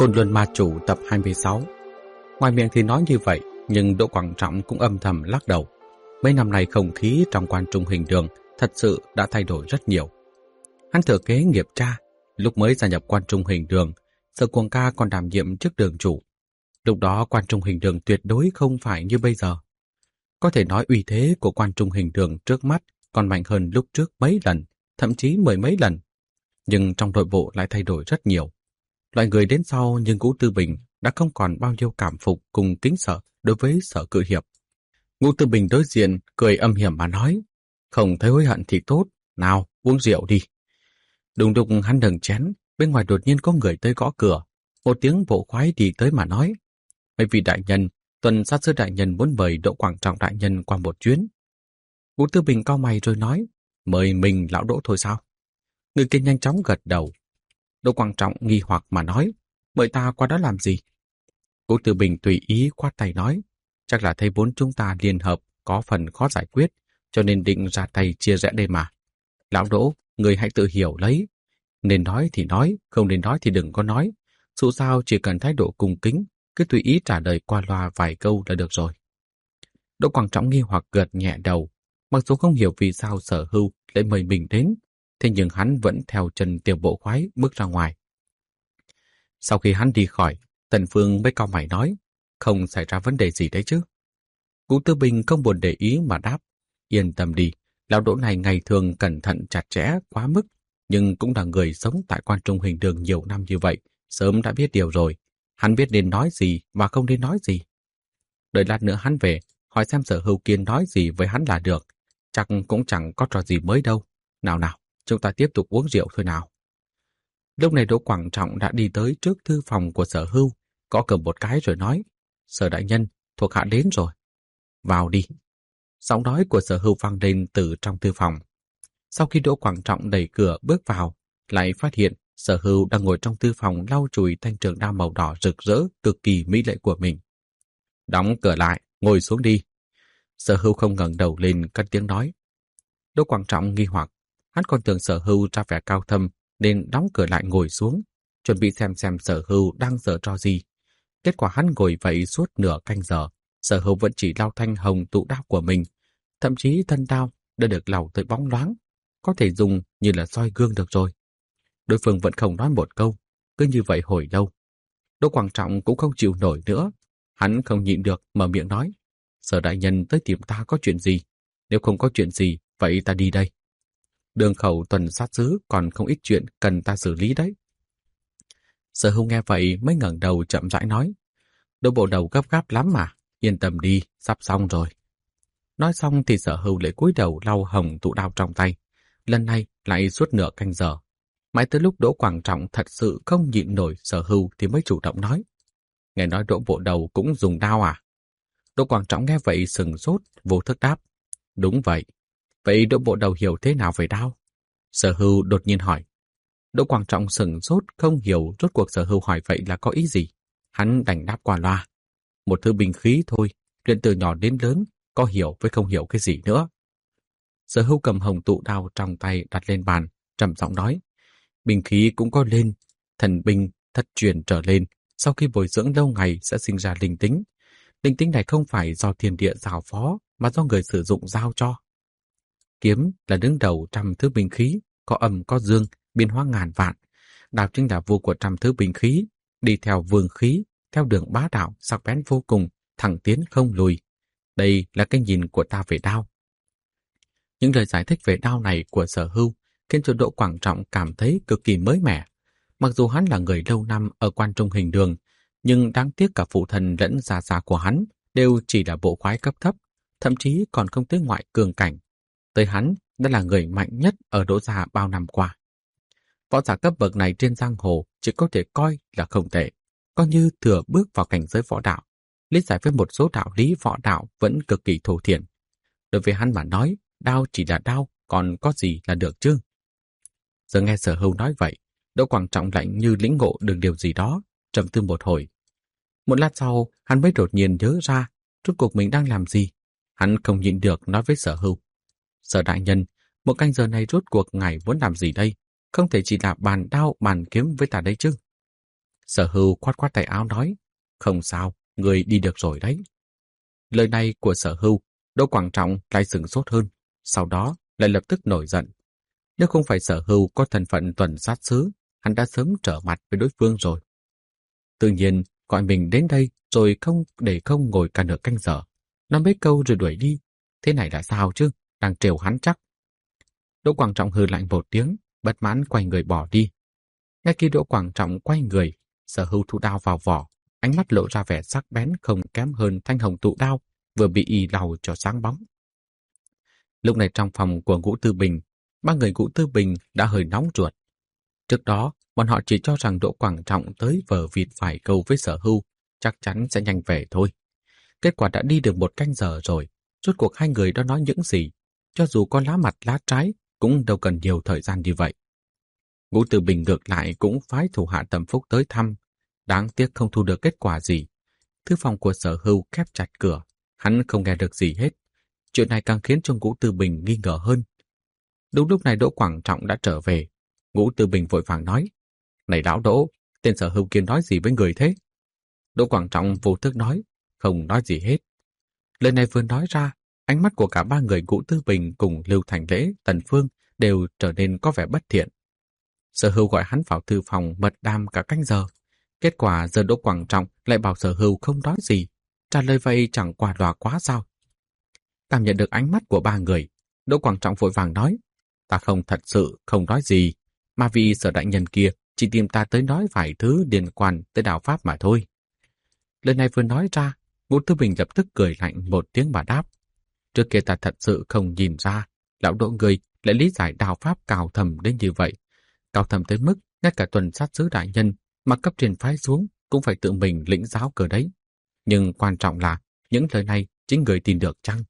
Côn Luân Ma Chủ tập 26. Ngoài miệng thì nói như vậy, nhưng Đỗ Quảng Trọng cũng âm thầm lắc đầu. Mấy năm nay không khí trong quan trung hình đường thật sự đã thay đổi rất nhiều. Hắn thừa kế nghiệp cha, lúc mới gia nhập quan trung hình đường, Sở Cuồng Ca còn đảm nhiệm chức đường chủ. Lúc đó quan trung hình đường tuyệt đối không phải như bây giờ. Có thể nói uy thế của quan trung hình đường trước mắt còn mạnh hơn lúc trước mấy lần, thậm chí mười mấy lần. Nhưng trong nội bộ lại thay đổi rất nhiều. Loại người đến sau nhưng Ngũ Tư Bình đã không còn bao nhiêu cảm phục cùng kính sợ đối với Sở Cự Hiệp. Ngũ Tư Bình đối diện cười âm hiểm mà nói, không thấy hối hận thì tốt, nào uống rượu đi. Đùng đùng hắn đừng chén, bên ngoài đột nhiên có người tới gõ cửa. Một tiếng bộ khoái đi tới mà nói, mấy vị đại nhân, tuần sát sứ đại nhân muốn mời Đỗ Quảng Trọng đại nhân qua một chuyến. Ngũ Tư Bình cau mày rồi nói, mời mình lão Đỗ thôi sao? Người kia nhanh chóng gật đầu. Đỗ Quảng Trọng nghi hoặc mà nói, mời ta qua đó làm gì? Ngũ Tư Bình tùy ý khoát tay nói, chắc là thấy vốn chúng ta liên hợp có phần khó giải quyết, cho nên định ra tay chia rẽ đây mà. Lão Đỗ, người hãy tự hiểu lấy. Nên nói thì nói, không nên nói thì đừng có nói. Dù sao chỉ cần thái độ cung kính, cứ tùy ý trả lời qua loa vài câu là được rồi. Đỗ Quảng Trọng nghi hoặc gật nhẹ đầu, mặc dù không hiểu vì sao Sở Hưu lại mời mình đến, thế nhưng hắn vẫn theo chân Tiểu Bộ Khoái bước ra ngoài. Sau khi hắn đi khỏi, Tần Phương mới cau mày nói, không xảy ra vấn đề gì đấy chứ? Ngũ Tư Bình không buồn để ý mà đáp, yên tâm đi, lão Đỗ này ngày thường cẩn thận chặt chẽ quá mức, nhưng cũng là người sống tại quan trung hình đường nhiều năm như vậy, sớm đã biết điều rồi. Hắn biết nên nói gì và không nên nói gì. Đợi lát nữa hắn về, hỏi xem Sở Hưu Kiên nói gì với hắn là được. Chắc cũng chẳng có trò gì mới đâu. Nào nào, chúng ta tiếp tục uống rượu thôi nào. Lúc này Đỗ Quảng Trọng đã đi tới trước thư phòng của Sở Hưu, gõ cửa một cái rồi nói, Sở đại nhân, thuộc hạ đến rồi. Vào đi. Giọng nói của Sở Hưu vang lên từ trong thư phòng. Sau khi Đỗ Quảng Trọng đẩy cửa bước vào, lại phát hiện Sở Hưu đang ngồi trong thư phòng lau chùi thanh trường đao màu đỏ rực rỡ cực kỳ mỹ lệ của mình. Đóng cửa lại, ngồi xuống đi. Sở Hưu không ngẩng đầu lên cất tiếng nói. Đỗ Quảng Trọng nghi hoặc, hắn còn tưởng Sở Hưu ra vẻ cao thâm nên đóng cửa lại ngồi xuống, chuẩn bị xem Sở Hưu đang giở trò gì. Kết quả hắn ngồi vậy suốt nửa canh giờ, Sở Hưu vẫn chỉ lau thanh hồng tụ đao của mình, thậm chí thân đao đã được lau tới bóng loáng, có thể dùng như là soi gương được rồi. Đối phương vẫn không nói một câu, cứ như vậy hồi lâu. Đỗ Quảng Trọng cũng không chịu nổi nữa, hắn không nhịn được mở miệng nói, Sở đại nhân tới tìm ta có chuyện gì? Nếu không có chuyện gì, vậy ta đi đây. Đường khẩu tuần sát sứ còn không ít chuyện cần ta xử lý đấy. Sở Hưu nghe vậy mới ngẩng đầu chậm rãi nói, Đỗ bộ đầu gấp gáp lắm mà, yên tâm đi, sắp xong rồi. Nói xong thì Sở Hưu lại cúi đầu lau hồng tụ đao trong tay, lần này lại suốt nửa canh giờ. Mãi tới lúc Đỗ Quảng Trọng thật sự không nhịn nổi Sở Hưu thì mới chủ động nói, nghe nói Đỗ bộ đầu cũng dùng đao à? Đỗ Quảng Trọng nghe vậy sừng sốt, vô thức đáp, đúng vậy. Vậy Đỗ bộ đầu hiểu thế nào về đao? Sở Hưu đột nhiên hỏi. Đỗ Quảng Trọng sừng sốt không hiểu rốt cuộc Sở Hưu hỏi vậy là có ý gì. Hắn đành đáp qua loa. Một thứ binh khí thôi, luyện từ nhỏ đến lớn, có hiểu với không hiểu cái gì nữa. Sở Hưu cầm hồng tụ đao trong tay đặt lên bàn, trầm giọng nói, binh khí cũng có lên, thần binh thất truyền trở lên, sau khi bồi dưỡng lâu ngày sẽ sinh ra linh tính. Linh tính này không phải do thiên địa giao phó, mà do người sử dụng giao cho. Kiếm là đứng đầu trăm thứ binh khí, có âm có dương, biến hóa ngàn vạn. Đao chính là vua của trăm thứ binh khí, đi theo vương khí, theo đường bá đạo, sắc bén vô cùng, thẳng tiến không lùi. Đây là cái nhìn của ta về đao. Những lời giải thích về đao này của Sở Hưu khiến cho Đỗ Quảng Trọng cảm thấy cực kỳ mới mẻ. Mặc dù hắn là người lâu năm ở quan trung hình đường, nhưng đáng tiếc cả phụ thân lẫn gia gia của hắn đều chỉ là bộ khoái cấp thấp, thậm chí còn không tới ngoại cường cảnh. Tới hắn đã là người mạnh nhất ở Đỗ gia bao năm qua. Võ giả cấp bậc này trên giang hồ chỉ có thể coi là không tệ, coi như thừa bước vào cảnh giới võ đạo. Lý giải với một số đạo lý võ đạo vẫn cực kỳ thô thiển. Đối với hắn mà nói, đao chỉ là đao, còn có gì là được chứ? Giờ nghe Sở Hưu nói vậy, Đỗ Quảng Trọng lạnh như lĩnh ngộ được điều gì đó, trầm tư một hồi. Một lát sau, hắn mới đột nhiên nhớ ra rốt cuộc mình đang làm gì. Hắn không nhịn được nói với Sở Hưu, Sở đại nhân, một canh giờ này rốt cuộc ngài muốn làm gì đây? Không thể chỉ là bàn đao bàn kiếm với ta đấy chứ. Sở Hưu khoát khoát tay áo nói, không sao, người đi được rồi đấy. Lời này của Sở Hưu, Đỗ Quảng Trọng lại sửng sốt hơn, sau đó lại lập tức nổi giận. Nếu không phải Sở Hưu có thân phận tuần sát sứ, hắn đã sớm trở mặt với đối phương rồi. Tự nhiên, gọi mình đến đây rồi không ngồi cả nửa canh giờ. Nói mấy câu rồi đuổi đi. Thế này là sao chứ? Đang trêu hắn chắc. Đỗ Quảng Trọng hừ lạnh một tiếng, bất mãn quay người bỏ đi. Ngay khi Đỗ Quảng Trọng quay người, Sở Hưu thu đao vào vỏ, ánh mắt lộ ra vẻ sắc bén không kém hơn thanh hồng tụ đao vừa bị y lau cho sáng bóng. Lúc này trong phòng của Ngũ Tư Bình, ba người Ngũ Tư Bình đã hơi nóng ruột. Trước đó, bọn họ chỉ cho rằng Đỗ Quảng Trọng tới vờ vịt vài câu với Sở Hưu, chắc chắn sẽ nhanh về thôi. Kết quả đã đi được một canh giờ rồi, rốt cuộc hai người đã nói những gì, cho dù có lá mặt lá trái, cũng đâu cần nhiều thời gian như vậy. Ngũ Tư Bình ngược lại cũng phái thủ hạ Tầm Phúc tới thăm, đáng tiếc không thu được kết quả gì. Thư phòng của Sở Hưu khép chặt cửa, hắn không nghe được gì hết. Chuyện này càng khiến cho Ngũ Tư Bình nghi ngờ hơn. Đúng lúc này Đỗ Quảng Trọng đã trở về. Ngũ Tư Bình vội vàng nói, này lão Đỗ, tên Sở Hưu kia nói gì với người thế? Đỗ Quảng Trọng vô thức nói, không nói gì hết. Lời này vừa nói ra, ánh mắt của cả ba người Ngũ Tư Bình cùng Lưu Thành Lễ, Tần Phương đều trở nên có vẻ bất thiện. Sở Hưu gọi hắn vào thư phòng mật đàm cả canh giờ. Kết quả giờ Đỗ Quảng Trọng lại bảo Sở Hưu không nói gì. Trả lời vậy chẳng qua loa quá sao? Cảm nhận được ánh mắt của ba người, Đỗ Quảng Trọng vội vàng nói, ta thật sự không nói gì, mà vì Sở đại nhân kia chỉ tìm ta tới nói vài thứ liên quan tới đạo pháp mà thôi. Lời này vừa nói ra, Ngũ Tư Bình lập tức cười lạnh một tiếng mà đáp, trước kia ta thật sự không nhìn ra, lão Đỗ người lại lý giải đạo pháp cao thầm đến như vậy. Cao thầm tới mức ngay cả tuần sát sứ đại nhân mà cấp trên phái xuống cũng phải tự mình lĩnh giáo cơ đấy. Nhưng quan trọng là những lời này chính người tin được chăng?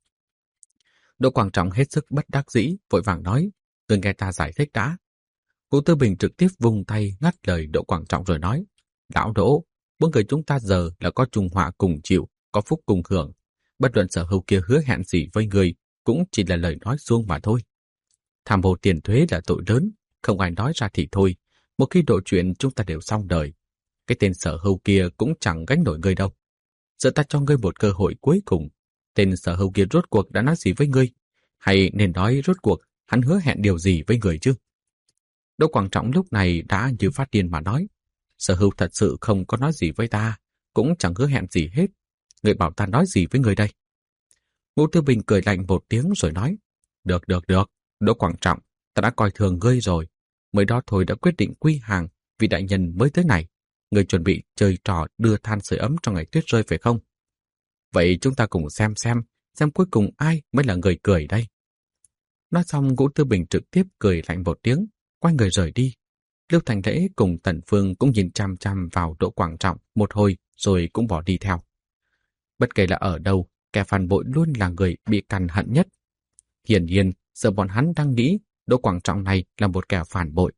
Đỗ Quảng Trọng hết sức bất đắc dĩ, vội vàng nói, người nghe ta giải thích đã. Ngũ Tư Bình trực tiếp vung tay ngắt lời Đỗ Quảng Trọng rồi nói, lão Đỗ, bốn người chúng ta giờ là có chung họa cùng chịu, có phúc cùng hưởng. Bất luận Sở Hưu kia hứa hẹn gì với người cũng chỉ là lời nói suông mà thôi. Tham ô tiền thuế là tội lớn, không ai nói ra thì thôi. Một khi độ chuyện chúng ta đều xong đời. Cái tên Sở Hưu kia cũng chẳng gánh nổi ngươi đâu. Giờ ta cho ngươi một cơ hội cuối cùng. Tên Sở Hưu kia rốt cuộc đã nói gì với ngươi? Hay nên nói rốt cuộc hắn hứa hẹn điều gì với người chứ? Đỗ Quảng Trọng lúc này đã như phát điên mà nói, Sở Hưu thật sự không có nói gì với ta, cũng chẳng hứa hẹn gì hết. Người bảo ta nói gì với người đây? Ngũ Tư Bình cười lạnh một tiếng rồi nói, được, Đỗ Quảng Trọng, ta đã coi thường ngươi rồi. Mới đó thôi đã quyết định quy hàng vì đại nhân mới tới này. Ngươi chuẩn bị chơi trò đưa than sưởi ấm trong ngày tuyết rơi phải không? Vậy chúng ta cùng xem cuối cùng ai mới là người cười đây. Nói xong Ngũ Tư Bình trực tiếp cười lạnh một tiếng, quay người rời đi. Lưu Thành Lễ cùng Tần Phương cũng nhìn chăm chăm vào Đỗ Quảng Trọng một hồi rồi cũng bỏ đi theo. Bất kể là ở đâu, kẻ phản bội luôn là người bị cằn hận nhất. Hiển nhiên, giờ bọn hắn đang nghĩ Đỗ Quảng Trọng này là một kẻ phản bội.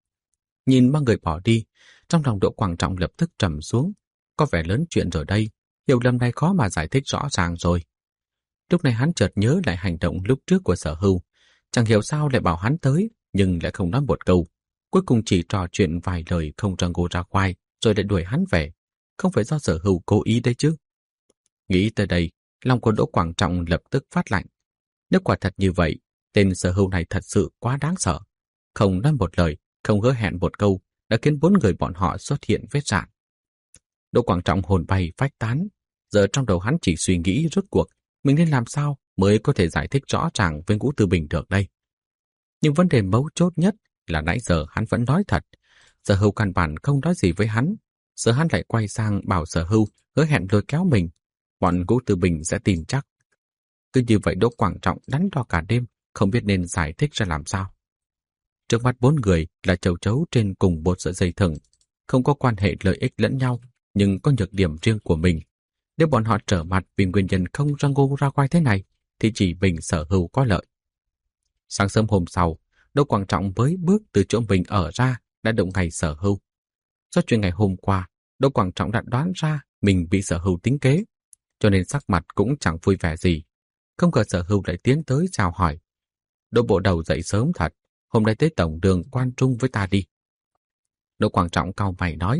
Nhìn ba người bỏ đi, trong lòng Đỗ Quảng Trọng lập tức trầm xuống. Có vẻ lớn chuyện rồi đây, hiểu lầm này khó mà giải thích rõ ràng rồi. Lúc này hắn chợt nhớ lại hành động lúc trước của Sở Hưu. Chẳng hiểu sao lại bảo hắn tới, nhưng lại không nói một câu. Cuối cùng chỉ trò chuyện vài lời không ra ngô ra khoai, rồi lại đuổi hắn về. Không phải do Sở Hưu cố ý đấy chứ. Nghĩ tới đây, lòng của Đỗ Quảng Trọng lập tức phát lạnh. Nếu quả thật như vậy, tên Sở Hưu này thật sự quá đáng sợ. Không nói một lời, không hứa hẹn một câu, đã khiến bốn người bọn họ xuất hiện vết rạn. Đỗ Quảng Trọng hồn bay phách tán. Giờ trong đầu hắn chỉ suy nghĩ rốt cuộc mình nên làm sao mới có thể giải thích rõ ràng với Ngũ Tư Bình được đây. Nhưng vấn đề mấu chốt nhất là nãy giờ hắn vẫn nói thật. Sở Hưu căn bản không nói gì với hắn. Giờ hắn lại quay sang bảo Sở Hưu hứa hẹn lôi kéo mình. Bọn Ngũ Tư Bình sẽ tin chắc. Cứ như vậy Đỗ Quảng Trọng đắn đo cả đêm, không biết nên giải thích ra làm sao. Trước mắt bốn người là châu chấu trên cùng một sợi dây thừng, không có quan hệ lợi ích lẫn nhau, nhưng có nhược điểm riêng của mình. Nếu bọn họ trở mặt vì nguyên nhân không ra ngô ra khoai thế này, thì chỉ mình Sở Hưu có lợi. Sáng sớm hôm sau, Đỗ Quảng Trọng mới bước từ chỗ mình ở ra đã động ngày Sở Hưu. Do chuyện ngày hôm qua, Đỗ Quảng Trọng đã đoán ra mình bị Sở Hưu tính kế, cho nên sắc mặt cũng chẳng vui vẻ gì. Không ngờ Sở Hưu lại tiến tới chào hỏi. Đỗ bộ đầu dậy sớm thật, hôm nay tới tổng đường Quan Trung với ta đi. Đỗ Quảng Trọng cau mày nói,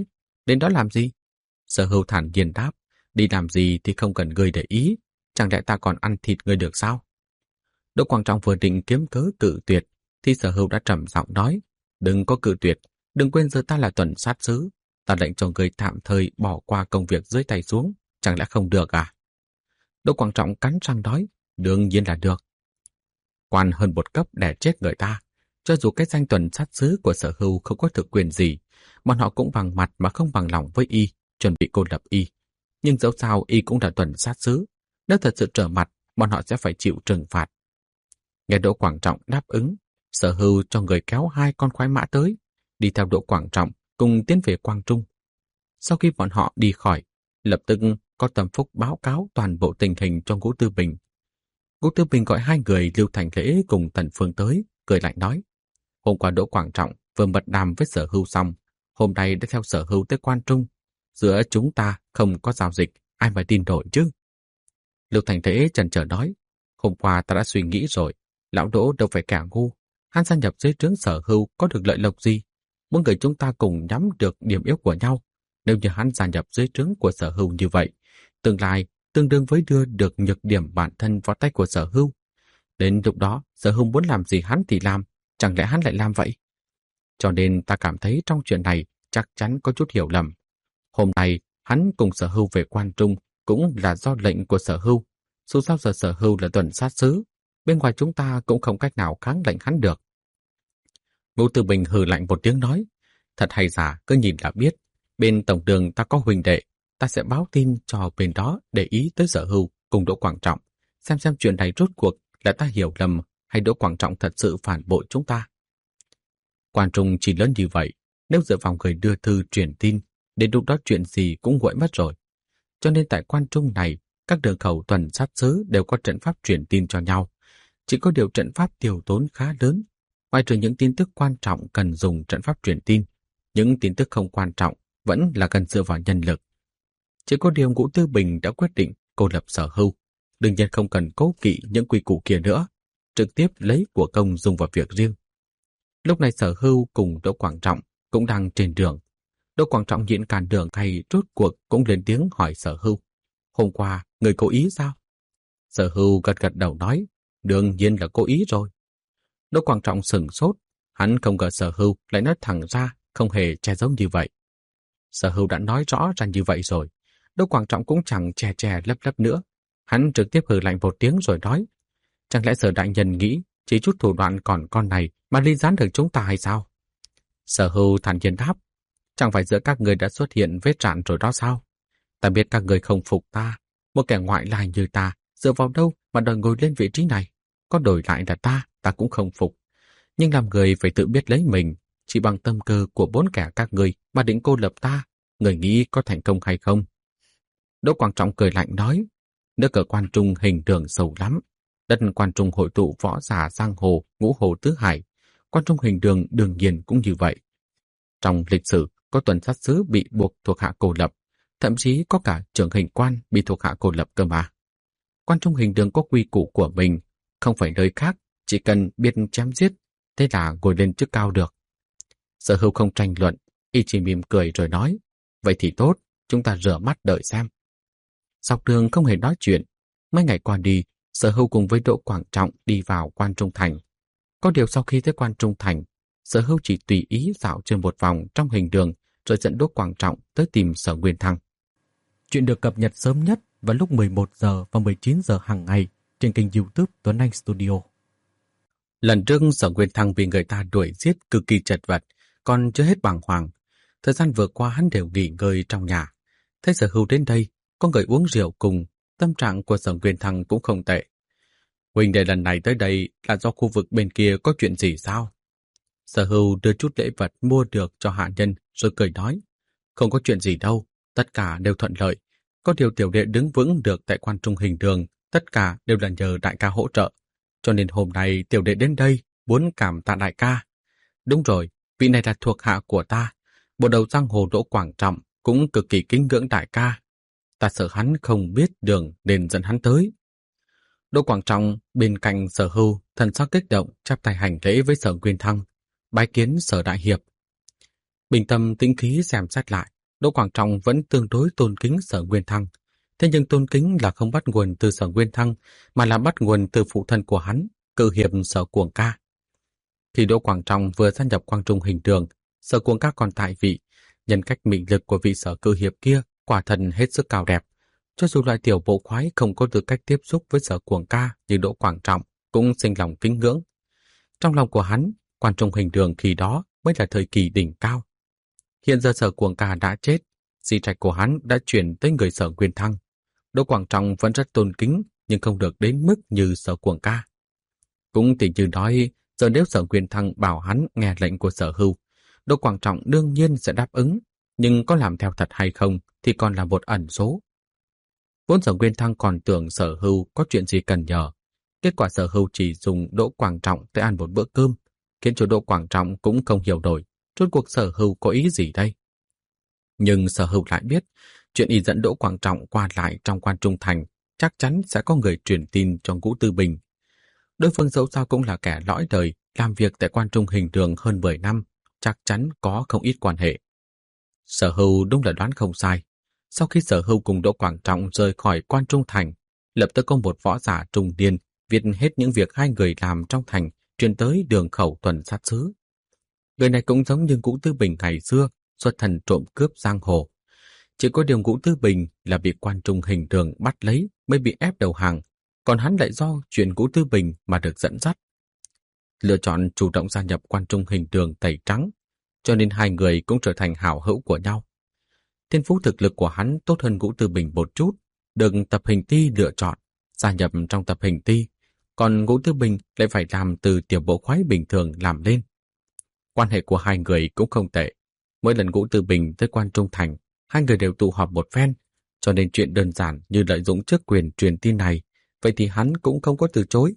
Đến đó làm gì? Sở Hưu thản nhiên đáp, đi làm gì thì không cần ngươi để ý, chẳng lẽ ta còn ăn thịt ngươi được sao? Đỗ Quang Trọng vừa định kiếm cớ cự tuyệt, thì Sở Hưu đã trầm giọng nói, đừng có cự tuyệt, đừng quên giờ ta là tuần sát sứ, ta lệnh cho ngươi tạm thời bỏ qua công việc dưới tay xuống, chẳng lẽ không được à? Đỗ Quang Trọng cắn răng nói, đương nhiên là được. Quan hơn một cấp đè chết người ta, cho dù cái danh tuần sát sứ của Sở Hưu không có thực quyền gì, bọn họ cũng bằng mặt mà không bằng lòng với y, chuẩn bị cô lập y. Nhưng dẫu sao y cũng là tuần sát sứ, nếu thật sự trở mặt, bọn họ sẽ phải chịu trừng phạt. Nghe Đỗ Quang Trọng đáp ứng, Sở Hưu cho người kéo 2 con khoái mã tới, đi theo Đỗ Quang Trọng cùng tiến về Quang Trung. Sau khi bọn họ đi khỏi, lập tức có Tâm Phúc báo cáo toàn bộ tình hình cho Ngũ Tư Bình. Ngũ Tư Bình gọi 2 người Lưu Thành Lễ cùng Tần Phương tới, cười lạnh nói, hôm qua Đỗ Quang Trọng vừa mật đàm với Sở Hưu xong, hôm nay đã theo Sở Hưu tới Quan Trung. Giữa chúng ta không có giao dịch, ai mà tin nổi chứ? Lưu Thành Lễ chần chờ nói, hôm qua ta đã suy nghĩ rồi, lão Đỗ đâu phải kẻ ngu, hắn gia nhập dưới trướng Sở Hưu có được lợi lộc gì? Mỗi người chúng ta cùng nhắm được điểm yếu của nhau. Nếu như hắn gia nhập dưới trướng của Sở Hưu như vậy, tương lai tương đương với đưa được nhược điểm bản thân vào tay của Sở Hưu. Đến lúc đó, Sở Hưu muốn làm gì hắn thì làm, chẳng lẽ hắn lại làm vậy? Cho nên ta cảm thấy trong chuyện này chắc chắn có chút hiểu lầm. Hôm nay, hắn cùng Sở Hưu về Quan Trung cũng là do lệnh của Sở Hưu. Dù sao giờ Sở Hưu là tuần sát sứ, bên ngoài chúng ta cũng không cách nào kháng lệnh hắn được. Ngũ Tư Bình hừ lạnh một tiếng nói, thật hay giả cứ nhìn là biết, bên tổng đường ta có huynh đệ, ta sẽ báo tin cho bên đó để ý tới Sở Hưu cùng Đỗ Quang Trọng, xem chuyện này rốt cuộc là ta hiểu lầm hay Đỗ Quang Trọng thật sự phản bội chúng ta. Quan Trung chỉ lớn như vậy, nếu dựa vào người đưa thư truyền tin, đến lúc đó chuyện gì cũng nguội mất rồi. Cho nên tại Quan Trung này, các đường khẩu tuần sát sứ đều có trận pháp truyền tin cho nhau. Chỉ có điều trận pháp tiêu tốn khá lớn. Ngoài trừ những tin tức quan trọng cần dùng trận pháp truyền tin, những tin tức không quan trọng vẫn là cần dựa vào nhân lực. Chỉ có điều Ngũ Tư Bình đã quyết định cô lập Sở Hưu, đương nhiên không cần cố kỵ những quy củ kia nữa, trực tiếp lấy của công dùng vào việc riêng. Lúc này Sở Hưu cùng Đỗ Quang Trọng cũng đang trên đường. Đỗ Quang Trọng nhịn cản đường hay rốt cuộc cũng lên tiếng hỏi Sở Hưu, hôm qua người cố ý sao? Sở Hưu gật gật đầu nói, đương nhiên là cố ý rồi. Đỗ Quang Trọng sửng sốt, hắn không ngờ Sở Hưu lại nói thẳng ra, không hề che giấu như vậy. Sở Hưu đã nói rõ ra như vậy rồi, Đỗ Quang Trọng cũng chẳng che lấp lấp nữa. Hắn trực tiếp hừ lạnh một tiếng rồi nói, chẳng lẽ Sở đại nhân nghĩ chỉ chút thủ đoạn còn con này mà ly gián được chúng ta hay sao? Sở Hưu thản nhiên đáp, chẳng phải giữa các người đã xuất hiện vết rạn rồi đó sao? Ta biết các người không phục ta, một kẻ ngoại lai như ta dựa vào đâu mà đòi ngồi lên vị trí này? Có đổi lại là ta cũng không phục. Nhưng làm người phải tự biết lấy mình, chỉ bằng tâm cơ của 4 kẻ các người mà định cô lập ta, người nghĩ có thành công hay không? Đỗ Quang Trọng cười lạnh nói, nước ở Quan Trung hình đường sâu lắm. Đất Quan Trung hội tụ võ giả giang hồ, ngũ hồ tứ hải. Quan Trung hình đường đương nhiên cũng như vậy. Trong lịch sử, có tuần sát sứ bị buộc thuộc hạ cô lập, thậm chí có cả trưởng hình quan bị thuộc hạ cô lập cơ mà. Quan Trung hình đường có quy củ của mình, không phải nơi khác, chỉ cần biết chém giết, thế là ngồi lên chức cao được. Sở Hưu không tranh luận, y chỉ mỉm cười rồi nói, vậy thì tốt, chúng ta rửa mắt đợi xem. Dọc đường không hề nói chuyện, mấy ngày qua đi, Sở Hưu cùng với Đỗ Quang Trọng đi vào Quan Trung Thành. Có điều sau khi tới Quan Trung Thành, Sở Hưu chỉ tùy ý dạo trên một vòng trong hình đường rồi dẫn Đỗ Quang Trọng tới tìm Sở Nguyên Thăng. Chuyện được cập nhật sớm nhất vào lúc 11 giờ và 19 giờ hàng ngày trên kênh YouTube Tuấn Anh Studio. Lần trước Sở Nguyên Thăng bị người ta đuổi giết cực kỳ chật vật, còn chưa hết bàng hoàng. Thời gian vừa qua hắn đều nghỉ ngơi trong nhà. Thấy Sở Hưu đến đây, có người uống rượu cùng, tâm trạng của Sở Nguyên Thăng cũng không tệ. Huynh đệ lần này tới đây là do khu vực bên kia có chuyện gì sao? Sở Hưu đưa chút lễ vật mua được cho hạ nhân rồi cười nói, không có chuyện gì đâu, tất cả đều thuận lợi. Có điều tiểu đệ đứng vững được tại Quan Trung hình đường, tất cả đều là nhờ đại ca hỗ trợ. Cho nên hôm nay tiểu đệ đến đây muốn cảm tạ đại ca. Đúng rồi, vị này là thuộc hạ của ta. Bộ đầu giang hồ Đỗ Quang Trọng cũng cực kỳ kính ngưỡng đại ca. Ta sợ hắn không biết đường nên dẫn hắn tới. Đỗ Quang Trọng bên cạnh Sở Hưu thần sắc kích động chắp tay hành lễ với Sở Nguyên Thăng, bái kiến Sở đại hiệp. Bình tâm tĩnh khí xem xét lại, Đỗ Quảng Trọng vẫn tương đối tôn kính Sở Nguyên Thăng. Thế nhưng tôn kính là không bắt nguồn từ Sở Nguyên Thăng, mà là bắt nguồn từ phụ thân của hắn, cự hiệp Sở Cuồng Ca. Khi Đỗ Quảng Trọng vừa gia nhập Quang Trung Hình Đường, Sở Cuồng Ca còn tại vị, nhân cách mị lực của vị Sở cự hiệp kia quả thần hết sức cao đẹp. Cho dù loại tiểu bộ khoái không có tư cách tiếp xúc với Sở Cuồng Ca như Đỗ Quảng Trọng cũng sinh lòng kính ngưỡng. Trong lòng của hắn, Quang Trung Hình Đường khi đó mới là thời kỳ đỉnh cao. Hiện giờ Sở Cuồng Ca đã chết, di trạch của hắn đã chuyển tới người Sở Nguyên Thăng. Đỗ Quảng Trọng vẫn rất tôn kính, nhưng không được đến mức như Sở Cuồng Ca. Cũng tỷ như nói, giờ nếu Sở Nguyên Thăng bảo hắn nghe lệnh của Sở Hưu, Đỗ Quảng Trọng đương nhiên sẽ đáp ứng, nhưng có làm theo thật hay không thì còn là một ẩn số. Vốn Sở Nguyên Thăng còn tưởng Sở Hưu có chuyện gì cần nhờ. Kết quả Sở Hưu chỉ dùng Đỗ Quảng Trọng tới ăn một bữa cơm, khiến cho Đỗ Quảng Trọng cũng không hiểu nổi rốt cuộc Sở Hưu có ý gì đây. Nhưng Sở Hưu lại biết, chuyện y dẫn Đỗ Quảng Trọng qua lại trong Quan Trung Thành chắc chắn sẽ có người truyền tin cho Ngũ Tư Bình. Đối phương dẫu sao cũng là kẻ lõi đời, làm việc tại Quan Trung Hình Đường hơn 10 năm, chắc chắn có không ít quan hệ. Sở Hưu đúng là đoán không sai. Sau khi Sở Hưu cùng Đỗ Quảng Trọng rời khỏi Quan Trung Thành, lập tức có một võ giả trung niên viết hết những việc hai người làm trong thành truyền tới Đường Khẩu tuần sát sứ. Người này cũng giống như Ngũ Tư Bình ngày xưa, xuất thần trộm cướp giang hồ. Chỉ có điều Ngũ Tư Bình là bị Quan Trung Hình Đường bắt lấy mới bị ép đầu hàng, còn hắn lại do chuyện Ngũ Tư Bình mà được dẫn dắt. Lựa chọn chủ động gia nhập Quan Trung Hình Đường tẩy trắng, cho nên hai người cũng trở thành hảo hữu của nhau. Thiên phú thực lực của hắn tốt hơn Ngũ Tư Bình một chút, được tập hình ti lựa chọn, gia nhập trong tập hình ti, còn Ngũ Tư Bình lại phải làm từ tiểu bộ khoái bình thường làm lên. Quan hệ của hai người cũng không tệ. Mỗi lần Ngũ Tư Bình tới Quan Trung Thành, hai người đều tụ họp một phen, cho nên chuyện đơn giản như lợi dụng chức quyền truyền tin này, vậy thì hắn cũng không có từ chối.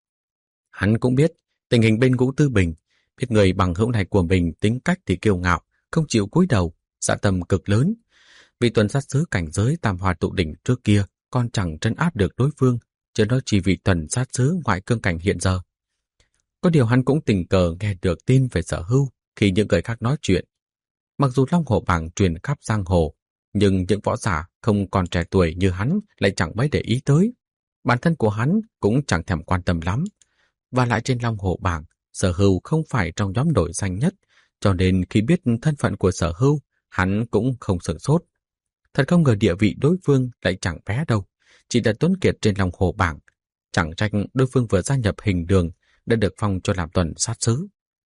Hắn cũng biết tình hình bên Ngũ Tư Bình, biết người bằng hữu này của mình tính cách thì kiêu ngạo, không chịu cúi đầu, dạ tâm cực lớn. Vì tuần sát sứ cảnh giới Tam Hoa Tụ Đỉnh trước kia còn chẳng trấn áp được đối phương, chứ đó chỉ vì tuần sát sứ ngoại cương cảnh hiện giờ. Có điều hắn cũng tình cờ nghe được tin về Sở Hưu khi những người khác nói chuyện. Mặc dù Long Hổ Bảng truyền khắp giang hồ, nhưng những võ giả không còn trẻ tuổi như hắn lại chẳng mấy để ý tới. Bản thân của hắn cũng chẳng thèm quan tâm lắm. Và lại trên Long Hổ Bảng, Sở Hưu không phải trong nhóm nổi danh nhất, cho nên khi biết thân phận của Sở Hưu, hắn cũng không sửng sốt. Thật không ngờ địa vị đối phương lại chẳng bé đâu, chỉ là tuấn kiệt trên Long Hổ Bảng. Chẳng trách đối phương vừa gia nhập Hình Đường đã được phong cho làm tuần sát sứ.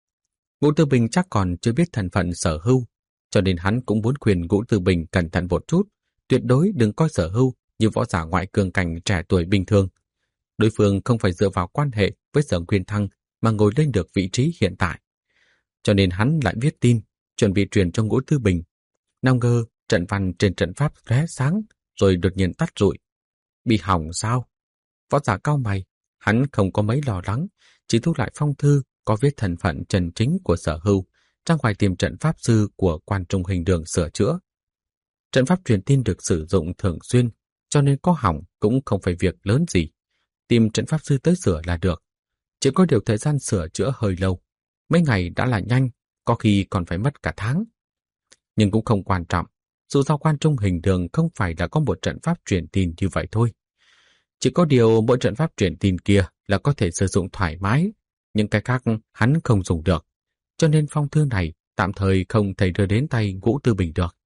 Ngũ Tư Bình chắc còn chưa biết thân phận Sở Hưu, cho nên hắn cũng muốn khuyên Ngũ Tư Bình cẩn thận một chút, tuyệt đối đừng coi Sở Hưu như võ giả ngoại cường cảnh trẻ tuổi bình thường. Đối phương không phải dựa vào quan hệ với Sở Nguyên Thăng mà ngồi lên được vị trí hiện tại. Cho nên hắn lại viết tin, chuẩn bị truyền cho Ngũ Tư Bình. Nào ngờ trận văn trên trận pháp lóe sáng, rồi đột nhiên tắt rụi. Bị hỏng sao? Võ giả cao mày, hắn không có mấy lo lắng, chỉ thu lại phong thư có viết thân phận chân chính của Sở Hưu, ra ngoài tìm trận pháp sư của Quan Trung Hình Đường sửa chữa. Trận pháp truyền tin được sử dụng thường xuyên, cho nên có hỏng cũng không phải việc lớn gì. Tìm trận pháp sư tới sửa là được. Chỉ có điều thời gian sửa chữa hơi lâu. Mấy ngày đã là nhanh, có khi còn phải mất cả tháng. Nhưng cũng không quan trọng, dù sao Quan Trung Hình Đường không phải là có một trận pháp truyền tin như vậy thôi. Chỉ có điều mỗi trận pháp truyền tin kia là có thể sử dụng thoải mái, nhưng cái khác hắn không dùng được. Cho nên phong thư này tạm thời không thể đưa đến tay Ngũ Tư Bình được.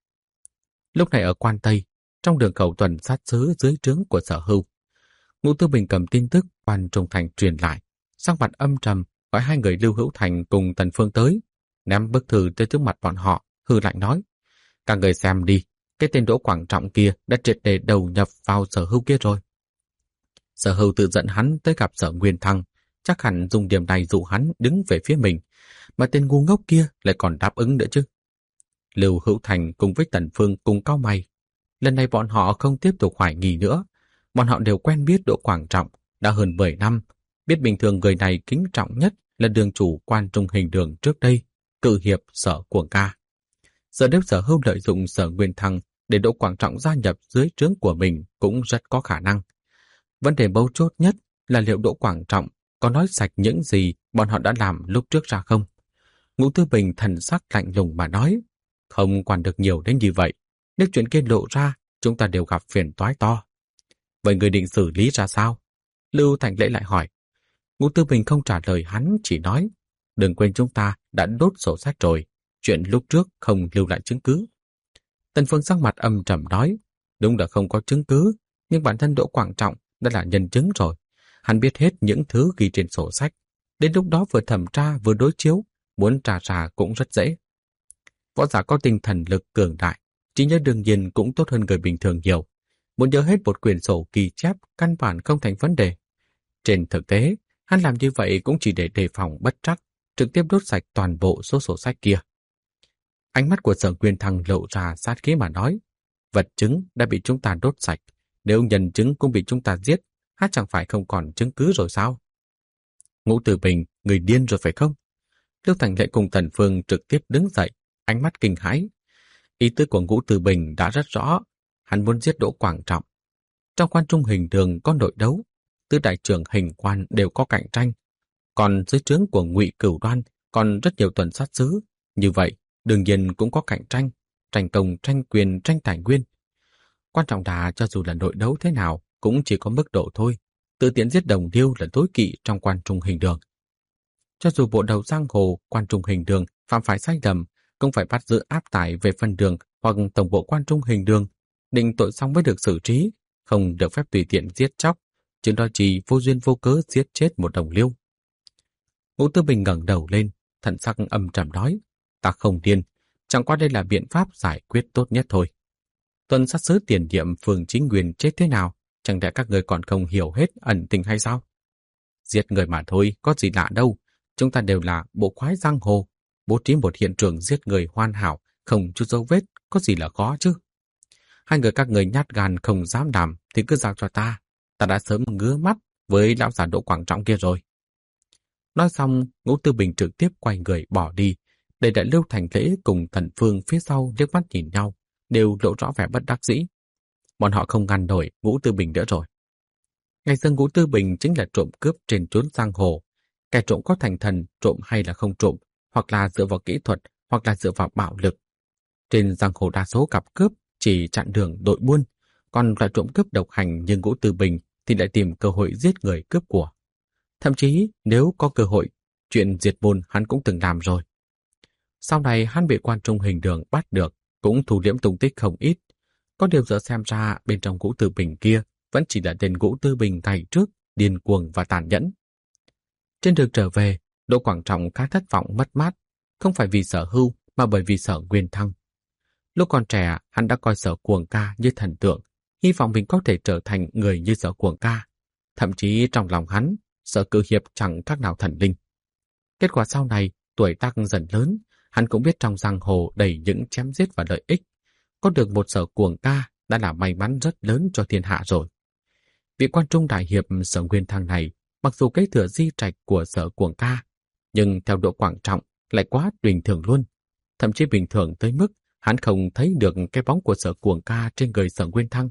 Lúc này ở Quan Tây, trong Đường Khẩu tuần sát sứ dưới trướng của Sở Hưu, Ngũ Tư Bình cầm tin tức Quan Trung Thành truyền lại, sắc mặt âm trầm gọi hai người Lưu Hữu Thành cùng Tần Phương tới, ném bức thư tới trước mặt bọn họ, hừ lạnh nói: "Các người xem đi, cái tên Đỗ Quảng Trọng kia đã triệt để đầu nhập vào Sở Hưu kia rồi." Sở Hưu tự dẫn hắn tới gặp Sở Nguyên Thăng, chắc hẳn dùng điểm này dụ hắn đứng về phía mình, mà tên ngu ngốc kia lại còn đáp ứng nữa chứ. Lưu Hữu Thành cùng với Tần Phương cùng cau mày. Lần này bọn họ không tiếp tục hoài nghi nữa. Bọn họ đều quen biết Đỗ Quảng Trọng đã hơn 10 năm, biết bình thường người này kính trọng nhất là đường chủ Quan Trung Hình Đường trước đây, cự hiệp Sở Cuồng Ca. Giờ nếu Sở Hưu lợi dụng Sở Nguyên Thăng để Đỗ Quảng Trọng gia nhập dưới trướng của mình cũng rất có khả năng. Vấn đề mấu chốt nhất là liệu Đỗ Quảng Trọng có nói sạch những gì bọn họ đã làm lúc trước ra không? Ngũ Tư Bình thần sắc lạnh lùng mà nói: Không quản được nhiều đến như vậy. Nếu chuyện kia lộ ra, chúng ta đều gặp phiền toái to. Vậy người định xử lý ra sao? Lưu Thành Lễ lại hỏi. Ngũ Tư Bình không trả lời hắn, chỉ nói, đừng quên chúng ta đã đốt sổ sách rồi, chuyện lúc trước không lưu lại chứng cứ. Tần Phương sắc mặt âm trầm nói, đúng là không có chứng cứ, nhưng bản thân Đỗ Quảng Trọng đã là nhân chứng rồi. Hắn biết hết những thứ ghi trên sổ sách. Đến lúc đó vừa thẩm tra vừa đối chiếu, muốn tra ra cũng rất dễ. Võ giả có tinh thần lực cường đại, trí nhớ đương nhiên cũng tốt hơn người bình thường nhiều. Muốn nhớ hết một quyển sổ ghi chép căn bản không thành vấn đề. Trên thực tế, hắn làm như vậy cũng chỉ để đề phòng bất trắc, trực tiếp đốt sạch toàn bộ số sổ sách kia. Ánh mắt của Sở Nguyên Thăng lộ ra sát khí mà nói, vật chứng đã bị chúng ta đốt sạch, nếu nhân chứng cũng bị chúng ta giết, hắn chẳng phải không còn chứng cứ rồi sao? Ngũ Tử Bình, người điên rồi phải không? Lưu Thành Lễ cùng Tần Phương trực tiếp đứng dậy, ánh mắt kinh hãi. Ý tứ của Ngũ Tử Bình đã rất rõ, hắn muốn giết Đỗ Quảng Trọng. Trong quan trung hình đường có nội đấu, tứ đại trưởng hình quan đều có cạnh tranh, còn dưới trướng của Ngụy Cửu Đoan còn rất nhiều tuần sát sứ, như vậy đương nhiên cũng có cạnh tranh, tranh công, tranh quyền, tranh tài nguyên. Quan trọng là cho dù là nội đấu thế nào cũng chỉ có mức độ thôi, tự tiện giết đồng điêu là tối kỵ trong quan trung hình đường. Cho dù bộ đầu giang hồ quan trung hình đường phạm phải sai lầm, cũng phải bắt giữ áp tải về phân đường hoặc tổng bộ quan trung hình đường, định tội xong mới được xử trí, không được phép tùy tiện giết chóc, chứ đó chỉ vô duyên vô cớ giết chết một đồng liêu. Ngũ Tư Bình ngẩng đầu lên, thần sắc âm trầm nói, ta không điên, chẳng qua đây là biện pháp giải quyết tốt nhất thôi. Tuần sát sứ tiền nhiệm phường Chính Nguyên chết thế nào, chẳng lẽ các người còn không hiểu hết ẩn tình hay sao? Giết người mà thôi, có gì lạ đâu, chúng ta đều là bộ khoái giang hồ, bố trí một hiện trường giết người hoàn hảo, không chút dấu vết, có gì là khó chứ? Hai người các người nhát gan không dám làm thì cứ giao cho ta đã sớm ngứa mắt với lão già Đỗ Quảng Trọng kia rồi. Nói xong, Ngũ Tư Bình trực tiếp quay người bỏ đi, để đại Lưu Thành Lễ cùng Thần Phương phía sau liếc mắt nhìn nhau, đều lộ rõ vẻ bất đắc dĩ. Bọn họ không ngăn nổi Ngũ Tư Bình nữa rồi. Ngày xưa Ngũ Tư Bình chính là trộm cướp trên chốn giang hồ. Kẻ trộm có thành thần, trộm hay là không trộm, hoặc là dựa vào kỹ thuật, hoặc là dựa vào bạo lực. Trên giang hồ đa số gặp cướp chỉ chặn đường đội buôn, còn loại trộm cướp độc hành như Ngũ Tư Bình thì lại tìm cơ hội giết người cướp của. Thậm chí nếu có cơ hội, chuyện diệt môn hắn cũng từng làm rồi. Sau này hắn bị quan trung hình đường bắt được, cũng thu liễm tung tích không ít. Có điều giờ xem ra bên trong Ngũ Tư Bình kia vẫn chỉ là tên Ngũ Tư Bình ngày trước, điên cuồng và tàn nhẫn. Trên đường trở về, Đỗ Quảng Trọng khá thất vọng mất mát, không phải vì Sở Hưu mà bởi vì Sở Nguyên Thăng. Lúc còn trẻ, hắn đã coi Sở Cuồng Ca như thần tượng, hy vọng mình có thể trở thành người như Sở Cuồng Ca. Thậm chí trong lòng hắn, Sở Cự Hiệp chẳng khác nào thần linh. Kết quả sau này, tuổi tác dần lớn, hắn cũng biết trong giang hồ đầy những chém giết và lợi ích. Có được một Sở Cuồng Ca đã là may mắn rất lớn cho thiên hạ rồi. Vị quan trung đại hiệp Sở Nguyên Thăng này, mặc dù kế thừa di trạch của Sở Cuồng Ca, nhưng theo Đỗ Quảng Trọng lại quá bình thường luôn. Thậm chí bình thường tới mức hắn không thấy được cái bóng của Sở Cuồng Ca trên người Sở Nguyên Thăng.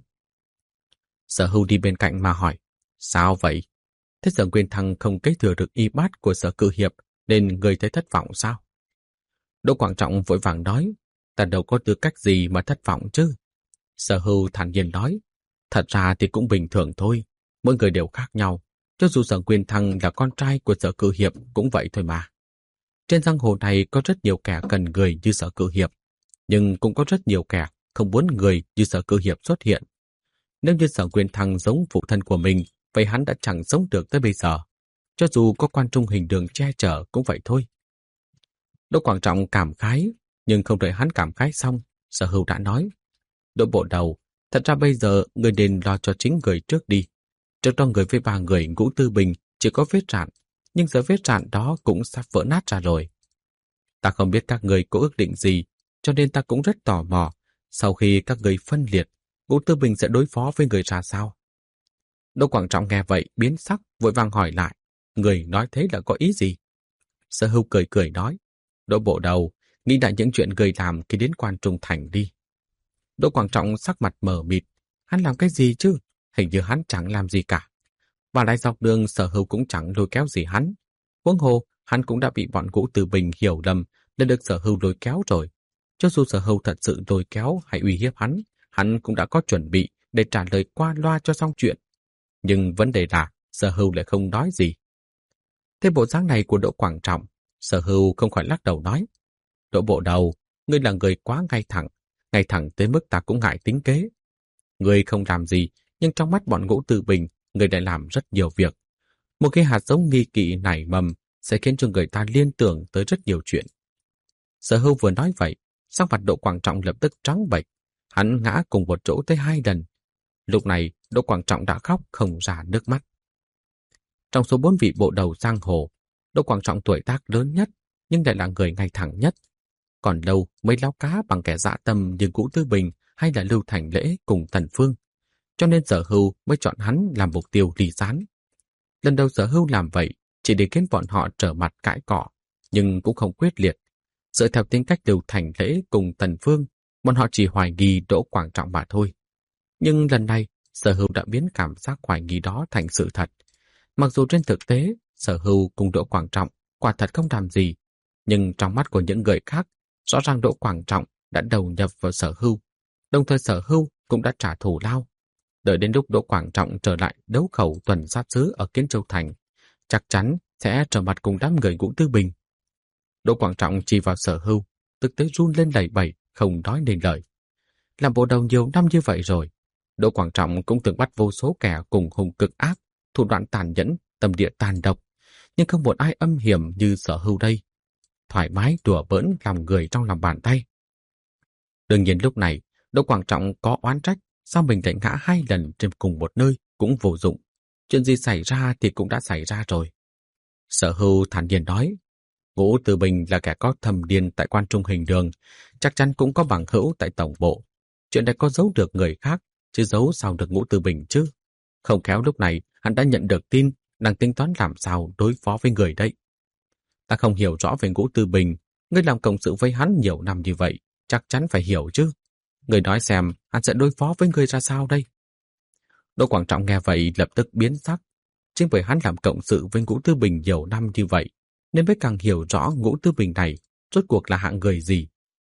Sở Hưu đi bên cạnh mà hỏi, sao vậy? Thế Sở Nguyên Thăng không kế thừa được y bát của Sở Cự Hiệp nên người thấy thất vọng sao? Đỗ Quảng Trọng vội vàng nói, ta đâu có tư cách gì mà thất vọng chứ? Sở Hưu thản nhiên nói, thật ra thì cũng bình thường thôi, mỗi người đều khác nhau, cho dù Sở Nguyên Thăng là con trai của Sở Cự Hiệp cũng vậy thôi mà. Trên giang hồ này có rất nhiều kẻ cần người như Sở Cự Hiệp, nhưng cũng có rất nhiều kẻ không muốn người như Sở Cự Hiệp xuất hiện. Nếu như Sở Nguyên Thăng giống phụ thân của mình, vậy hắn đã chẳng sống được tới bây giờ. Cho dù có quan trung hình đường che chở cũng vậy thôi. Đỗ Quảng Trọng cảm khái, nhưng không đợi hắn cảm khái xong, Sở Hưu đã nói, Đỗ bộ đầu, thật ra bây giờ người nên lo cho chính người trước đi. Trước đó người với 3 người Ngũ Tư Bình chỉ có vết rạn, nhưng giờ vết rạn đó cũng sắp vỡ nát ra rồi. Ta không biết các người có ước định gì, cho nên ta cũng rất tò mò, sau khi các người phân liệt, Ngũ Tư Bình sẽ đối phó với người ra sao? Đỗ Quảng Trọng nghe vậy biến sắc, vội vàng hỏi lại, người nói thế là có ý gì? Sở Hưu cười cười nói, Đỗ bộ đầu, nghĩ lại những chuyện người làm khi đến quan trung thành đi. Đỗ Quảng Trọng sắc mặt mờ mịt, hắn làm cái gì chứ? Hình như hắn chẳng làm gì cả. Và lại dọc đường Sở Hưu cũng chẳng lôi kéo gì hắn. Huống hồ, hắn cũng đã bị bọn Ngũ Tư Bình hiểu lầm nên được Sở Hưu lôi kéo rồi. Cho dù Sở Hưu thật sự lôi kéo hay uy hiếp hắn cũng đã có chuẩn bị để trả lời qua loa cho xong chuyện. Nhưng vấn đề là Sở Hưu lại không nói gì. Thế bộ dáng này của Đỗ Quảng Trọng, Sở Hưu không khỏi lắc đầu nói: Đỗ bộ đầu, ngươi là người quá ngay thẳng tới mức ta cũng ngại tính kế. Ngươi không làm gì, nhưng trong mắt bọn Ngũ Tư Bình, ngươi lại làm rất nhiều việc. Một cái hạt giống nghi kỵ nảy mầm sẽ khiến cho người ta liên tưởng tới rất nhiều chuyện. Sở Hưu vừa nói vậy, sắc mặt Đỗ Quảng Trọng lập tức trắng bệch, hắn ngã cùng một chỗ tới 2 lần. Lúc này, Đỗ Quảng Trọng đã khóc không ra nước mắt. Trong số 4 vị bộ đầu giang hồ, Đỗ Quảng Trọng tuổi tác lớn nhất, nhưng lại là người ngay thẳng nhất. Còn đâu mới láo cá bằng kẻ dã tâm như Ngũ Tư Bình hay là Lưu Thành Lễ cùng Tần Phương. Cho nên Sở Hưu mới chọn hắn làm mục tiêu ly gián. Lần đầu Sở Hưu làm vậy chỉ để khiến bọn họ trở mặt cãi cọ, nhưng cũng không quyết liệt. Dựa theo tính cách Lưu Thành Lễ cùng Tần Phương, bọn họ chỉ hoài nghi Đỗ Quảng Trọng mà thôi. Nhưng lần này, Sở Hưu đã biến cảm giác hoài nghi đó thành sự thật. Mặc dù trên thực tế, Sở Hưu cùng Đỗ Quảng Trọng quả thật không làm gì, nhưng trong mắt của những người khác, rõ ràng Đỗ Quảng Trọng đã đầu nhập vào Sở Hưu, đồng thời Sở Hưu cũng đã trả thù lao. Đợi đến lúc Đỗ Quảng Trọng trở lại đấu khẩu tuần sát sứ ở Kiến Châu Thành, chắc chắn sẽ trở mặt cùng đám người Ngũ Tư Bình. Đỗ Quảng Trọng chỉ vào Sở Hưu, thực tế run lên lẩy bẩy, không nói nên lời. Làm bộ đầu nhiều năm như vậy rồi, Đỗ Quảng Trọng cũng từng bắt vô số kẻ cùng hung cực ác, thủ đoạn tàn nhẫn, tâm địa tàn độc, nhưng không một ai âm hiểm như Sở Hưu đây. Thoải mái đùa bỡn lòng người trong lòng bàn tay. Đương nhiên lúc này, Đỗ Quảng Trọng có oán trách, sao mình lại ngã 2 lần trên cùng một nơi cũng vô dụng. Chuyện gì xảy ra thì cũng đã xảy ra rồi. Sở Hưu thản nhiên nói, Ngũ Tư Bình là kẻ có thâm điên tại Quan Trung Hình Đường, chắc chắn cũng có bằng hữu tại tổng bộ. Chuyện này có giấu được người khác, chứ giấu sao được Ngũ Tư Bình chứ. Không khéo lúc này hắn đã nhận được tin, đang tính toán làm sao đối phó với người đấy. Ta không hiểu rõ về Ngũ Tư Bình, ngươi làm cộng sự với hắn nhiều năm như vậy, chắc chắn phải hiểu chứ. Ngươi nói xem, hắn sẽ đối phó với ngươi ra sao đây? Đỗ Quảng Trọng nghe vậy lập tức biến sắc. Chính bởi hắn làm cộng sự với Ngũ Tư Bình nhiều năm như vậy, nên mới càng hiểu rõ Ngũ Tư Bình này rốt cuộc là hạng người gì.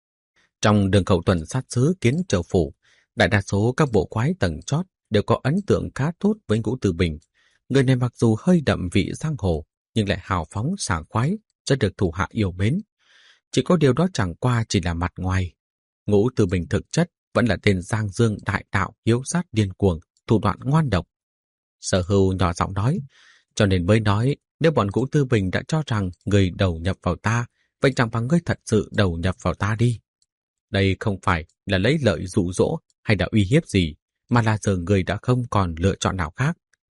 Trong đường khẩu tuần sát sứ Kiến Châu Phủ, đại đa số các bộ quái tầng chót đều có ấn tượng khá tốt với Ngũ Tư Bình. Người này mặc dù hơi đậm vị giang hồ, nhưng lại hào phóng sảng khoái, rất được thủ hạ yêu mến. Chỉ có điều đó chẳng qua chỉ là mặt ngoài. Ngũ Tư Bình thực chất vẫn là tên giang dương đại đạo hiếu sát điên cuồng, thủ đoạn ngoan độc. Sở Hưu nhỏ giọng nói, cho nên mới nói, nếu bọn Ngũ Tư Bình đã cho rằng người đầu nhập vào ta, vậy chẳng bằng ngươi thật sự đầu nhập vào ta đi. Đây không phải là lấy lợi dụ dỗ hay là uy hiếp gì, mà là giờ người đã không còn lựa chọn nào khác.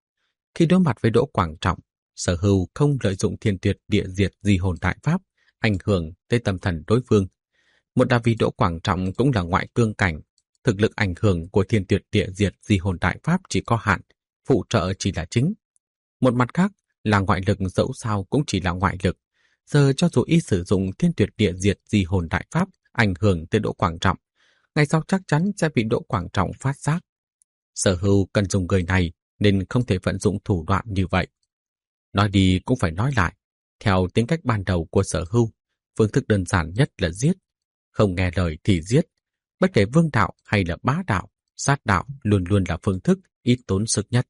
Khi đối mặt với Đỗ Quảng Trọng, Sở Hưu không lợi dụng thiên tuyệt địa diệt di hồn đại pháp, ảnh hưởng tới tâm thần đối phương. Một là vì Đỗ Quảng Trọng cũng là ngoại cương cảnh, thực lực ảnh hưởng của thiên tuyệt địa diệt di hồn đại pháp chỉ có hạn, phụ trợ chỉ là chính. Một mặt khác là ngoại lực dẫu sao cũng chỉ là ngoại lực. Giờ cho dù y sử dụng thiên tuyệt địa diệt di hồn đại pháp ảnh hưởng tới Đỗ Quảng Trọng, ngày sau chắc chắn sẽ bị Đỗ Quảng Trọng phát giác. Sở Hưu cần dùng người này nên không thể vận dụng thủ đoạn như vậy. Nói đi cũng phải nói lại, theo tính cách ban đầu của Sở Hưu, phương thức đơn giản nhất là giết. Không nghe lời thì giết. Bất kể vương đạo hay là bá đạo, sát đạo luôn luôn là phương thức ít tốn sức nhất.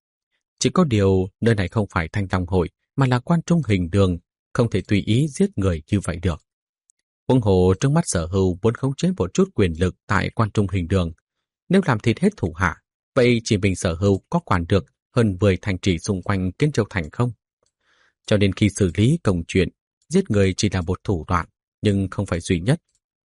Chỉ có điều nơi này không phải Thanh Long Hội mà là Quan Trung Hình Đường, không thể tùy ý giết người như vậy được. Huống hồ trước mắt Sở Hưu muốn khống chế một chút quyền lực tại Quan Trung Hình Đường. Nếu làm thịt hết thủ hạ, vậy chỉ mình Sở Hưu có quản được hơn 10 thành trì xung quanh Kiến Châu Thành không? Cho nên khi xử lý công chuyện, giết người chỉ là một thủ đoạn, nhưng không phải duy nhất.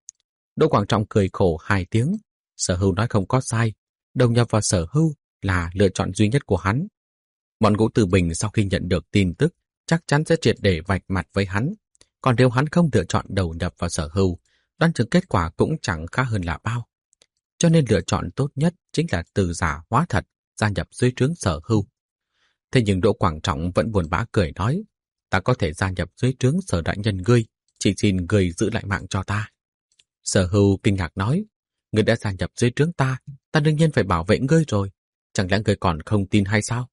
Đỗ Quảng Trọng cười khổ 2 tiếng. Sở Hưu nói không có sai, đầu nhập vào Sở Hưu là lựa chọn duy nhất của hắn. Bọn Ngũ Tư Bình sau khi nhận được tin tức chắc chắn sẽ triệt để vạch mặt với hắn. Còn nếu hắn không lựa chọn đầu nhập vào Sở Hưu, đoán chừng kết quả cũng chẳng khá hơn là bao. Cho nên lựa chọn tốt nhất chính là từ giả hóa thật, gia nhập dưới trướng Sở Hưu. Thế nhưng Đỗ Quảng Trọng vẫn buồn bã cười nói, ta có thể gia nhập dưới trướng Sở đại nhân ngươi, chỉ xin ngươi giữ lại mạng cho ta. Sở Hưu kinh ngạc nói, ngươi đã gia nhập dưới trướng ta đương nhiên phải bảo vệ ngươi rồi, chẳng lẽ ngươi còn không tin hay sao?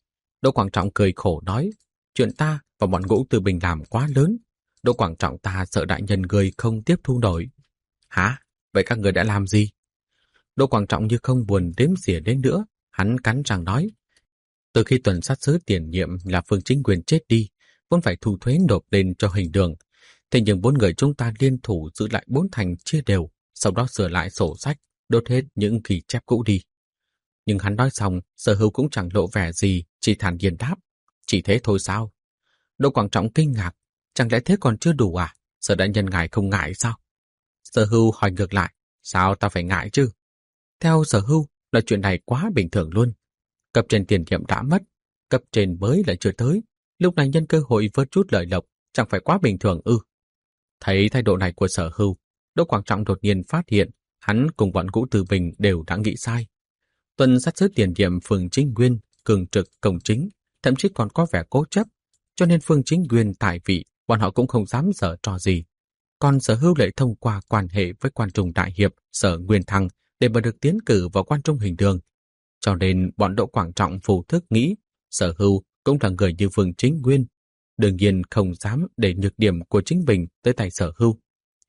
Đỗ Quảng Trọng cười khổ nói, chuyện ta và bọn Ngũ Tư Bình làm quá lớn, Đỗ Quảng Trọng ta sợ đại nhân ngươi không tiếp thu nổi. Hả? Vậy các người đã làm gì? Đỗ Quảng Trọng như không buồn đếm xỉa đến nữa, hắn cắn răng nói. Từ khi tuần sát sứ tiền nhiệm là Phương Chính Quyền chết đi, vốn phải thu thuế nộp lên cho hình đường. Thế nhưng 4 người chúng ta liên thủ giữ lại 4 thành chia đều, sau đó sửa lại sổ sách, đốt hết những ghi chép cũ đi. Nhưng hắn nói xong, Sở Hữu cũng chẳng lộ vẻ gì, chỉ thản nhiên đáp. Chỉ thế thôi sao? Đỗ Quảng Trọng kinh ngạc, chẳng lẽ thế còn chưa đủ à? Sở đại nhân ngài không ngại sao? Sở Hữu hỏi ngược lại, sao ta phải ngại chứ? Theo Sở Hữu, là chuyện này quá bình thường luôn. Cấp trên tiền nhiệm đã mất, cấp trên mới lại chưa tới, lúc này nhân cơ hội vớt chút lợi lộc, chẳng phải quá bình thường ư? Thấy thái độ này của Sở Hữu, Đỗ Quảng Trọng đột nhiên phát hiện hắn cùng bọn Ngũ Từ Bình đều đã nghĩ sai. Tuần sát sứ tiền nhiệm Phương Chính Nguyên cường trực công chính, thậm chí còn có vẻ cố chấp, cho nên Phương Chính Nguyên tại vị, bọn họ cũng không dám giở trò gì. Còn Sở Hữu lại thông qua quan hệ với quan trung đại hiệp Sở Nguyên Thăng để mà được tiến cử vào quan trung hình đường. Cho nên bọn Đỗ Quảng Trọng vô thức nghĩ Sở Hữu cũng là người như Phương Chính Nguyên, đương nhiên không dám để nhược điểm của chính mình tới tay Sở Hữu.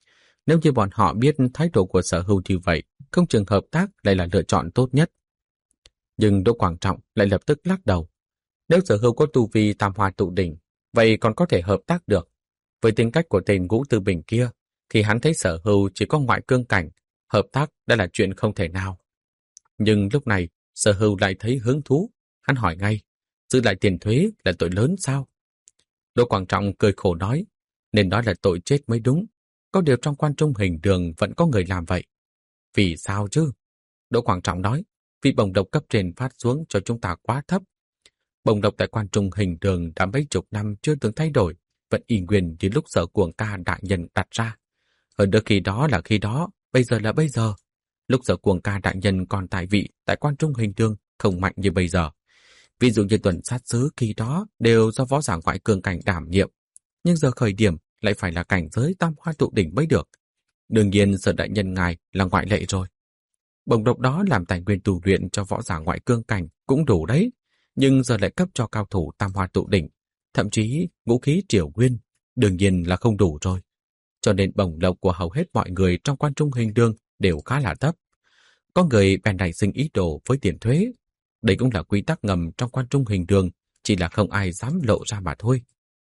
Nếu như bọn họ biết thái độ của Sở Hữu như vậy, không chừng hợp tác lại là lựa chọn tốt nhất. Nhưng Đỗ Quảng Trọng lại lập tức lắc đầu. Nếu Sở Hữu có tu vi tam hoa tụ đỉnh, vậy còn có thể hợp tác được. Với tính cách của tên Ngũ Tư Bình kia, thì hắn thấy Sở Hữu chỉ có ngoại cương cảnh, hợp tác đã là chuyện không thể nào. Nhưng lúc này, Sở Hữu lại thấy hứng thú. Hắn hỏi ngay, giữ lại tiền thuế là tội lớn sao? Đỗ Quảng Trọng cười khổ nói, nên đó là tội chết mới đúng. Có điều trong quan trung hình đường vẫn có người làm vậy. Vì sao chứ? Đỗ Quảng Trọng nói, vì bổng lộc cấp trên phát xuống cho chúng ta quá thấp. Bổng lộc tại quan trung hình đường đã mấy chục năm chưa từng thay đổi, vẫn y nguyên như lúc Sở Cuồng Ca đại nhân đặt ra. Hơn nữa khi đó là khi đó, bây giờ là bây giờ. Lúc Sở Cuồng Ca đại nhân còn tại vị tại quan trung hình đường không mạnh như bây giờ. Ví dụ như tuần sát sứ khi đó đều do võ giả ngoại cường cảnh đảm nhiệm, nhưng giờ khởi điểm lại phải là cảnh giới tam hoa tụ đỉnh mới được. Đương nhiên Sở đại nhân ngài là ngoại lệ rồi. Bổng lộc đó làm tài nguyên tu luyện cho võ giả ngoại cương cảnh cũng đủ đấy, nhưng giờ lại cấp cho cao thủ tam hoa tụ đỉnh, thậm chí vũ khí triều nguyên, đương nhiên là không đủ rồi. Cho nên bổng lộc của hầu hết mọi người trong quan trung hình đường đều khá là thấp. Có người bèn nảy sinh ý đồ với tiền thuế. Đây cũng là quy tắc ngầm trong quan trung hình đường, chỉ là không ai dám lộ ra mà thôi.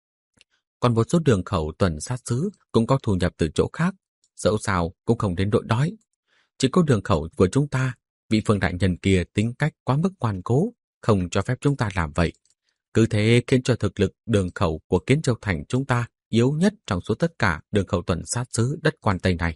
Còn một số đường khẩu tuần sát sứ cũng có thu nhập từ chỗ khác, dẫu sao cũng không đến độ đói. Chỉ có đường khẩu của chúng ta, vị Phương đại nhân kia tính cách quá mức ngoan cố, không cho phép chúng ta làm vậy. Cứ thế khiến cho thực lực đường khẩu của Kiến Châu Thành chúng ta yếu nhất trong số tất cả đường khẩu tuần sát sứ đất quan Tây này.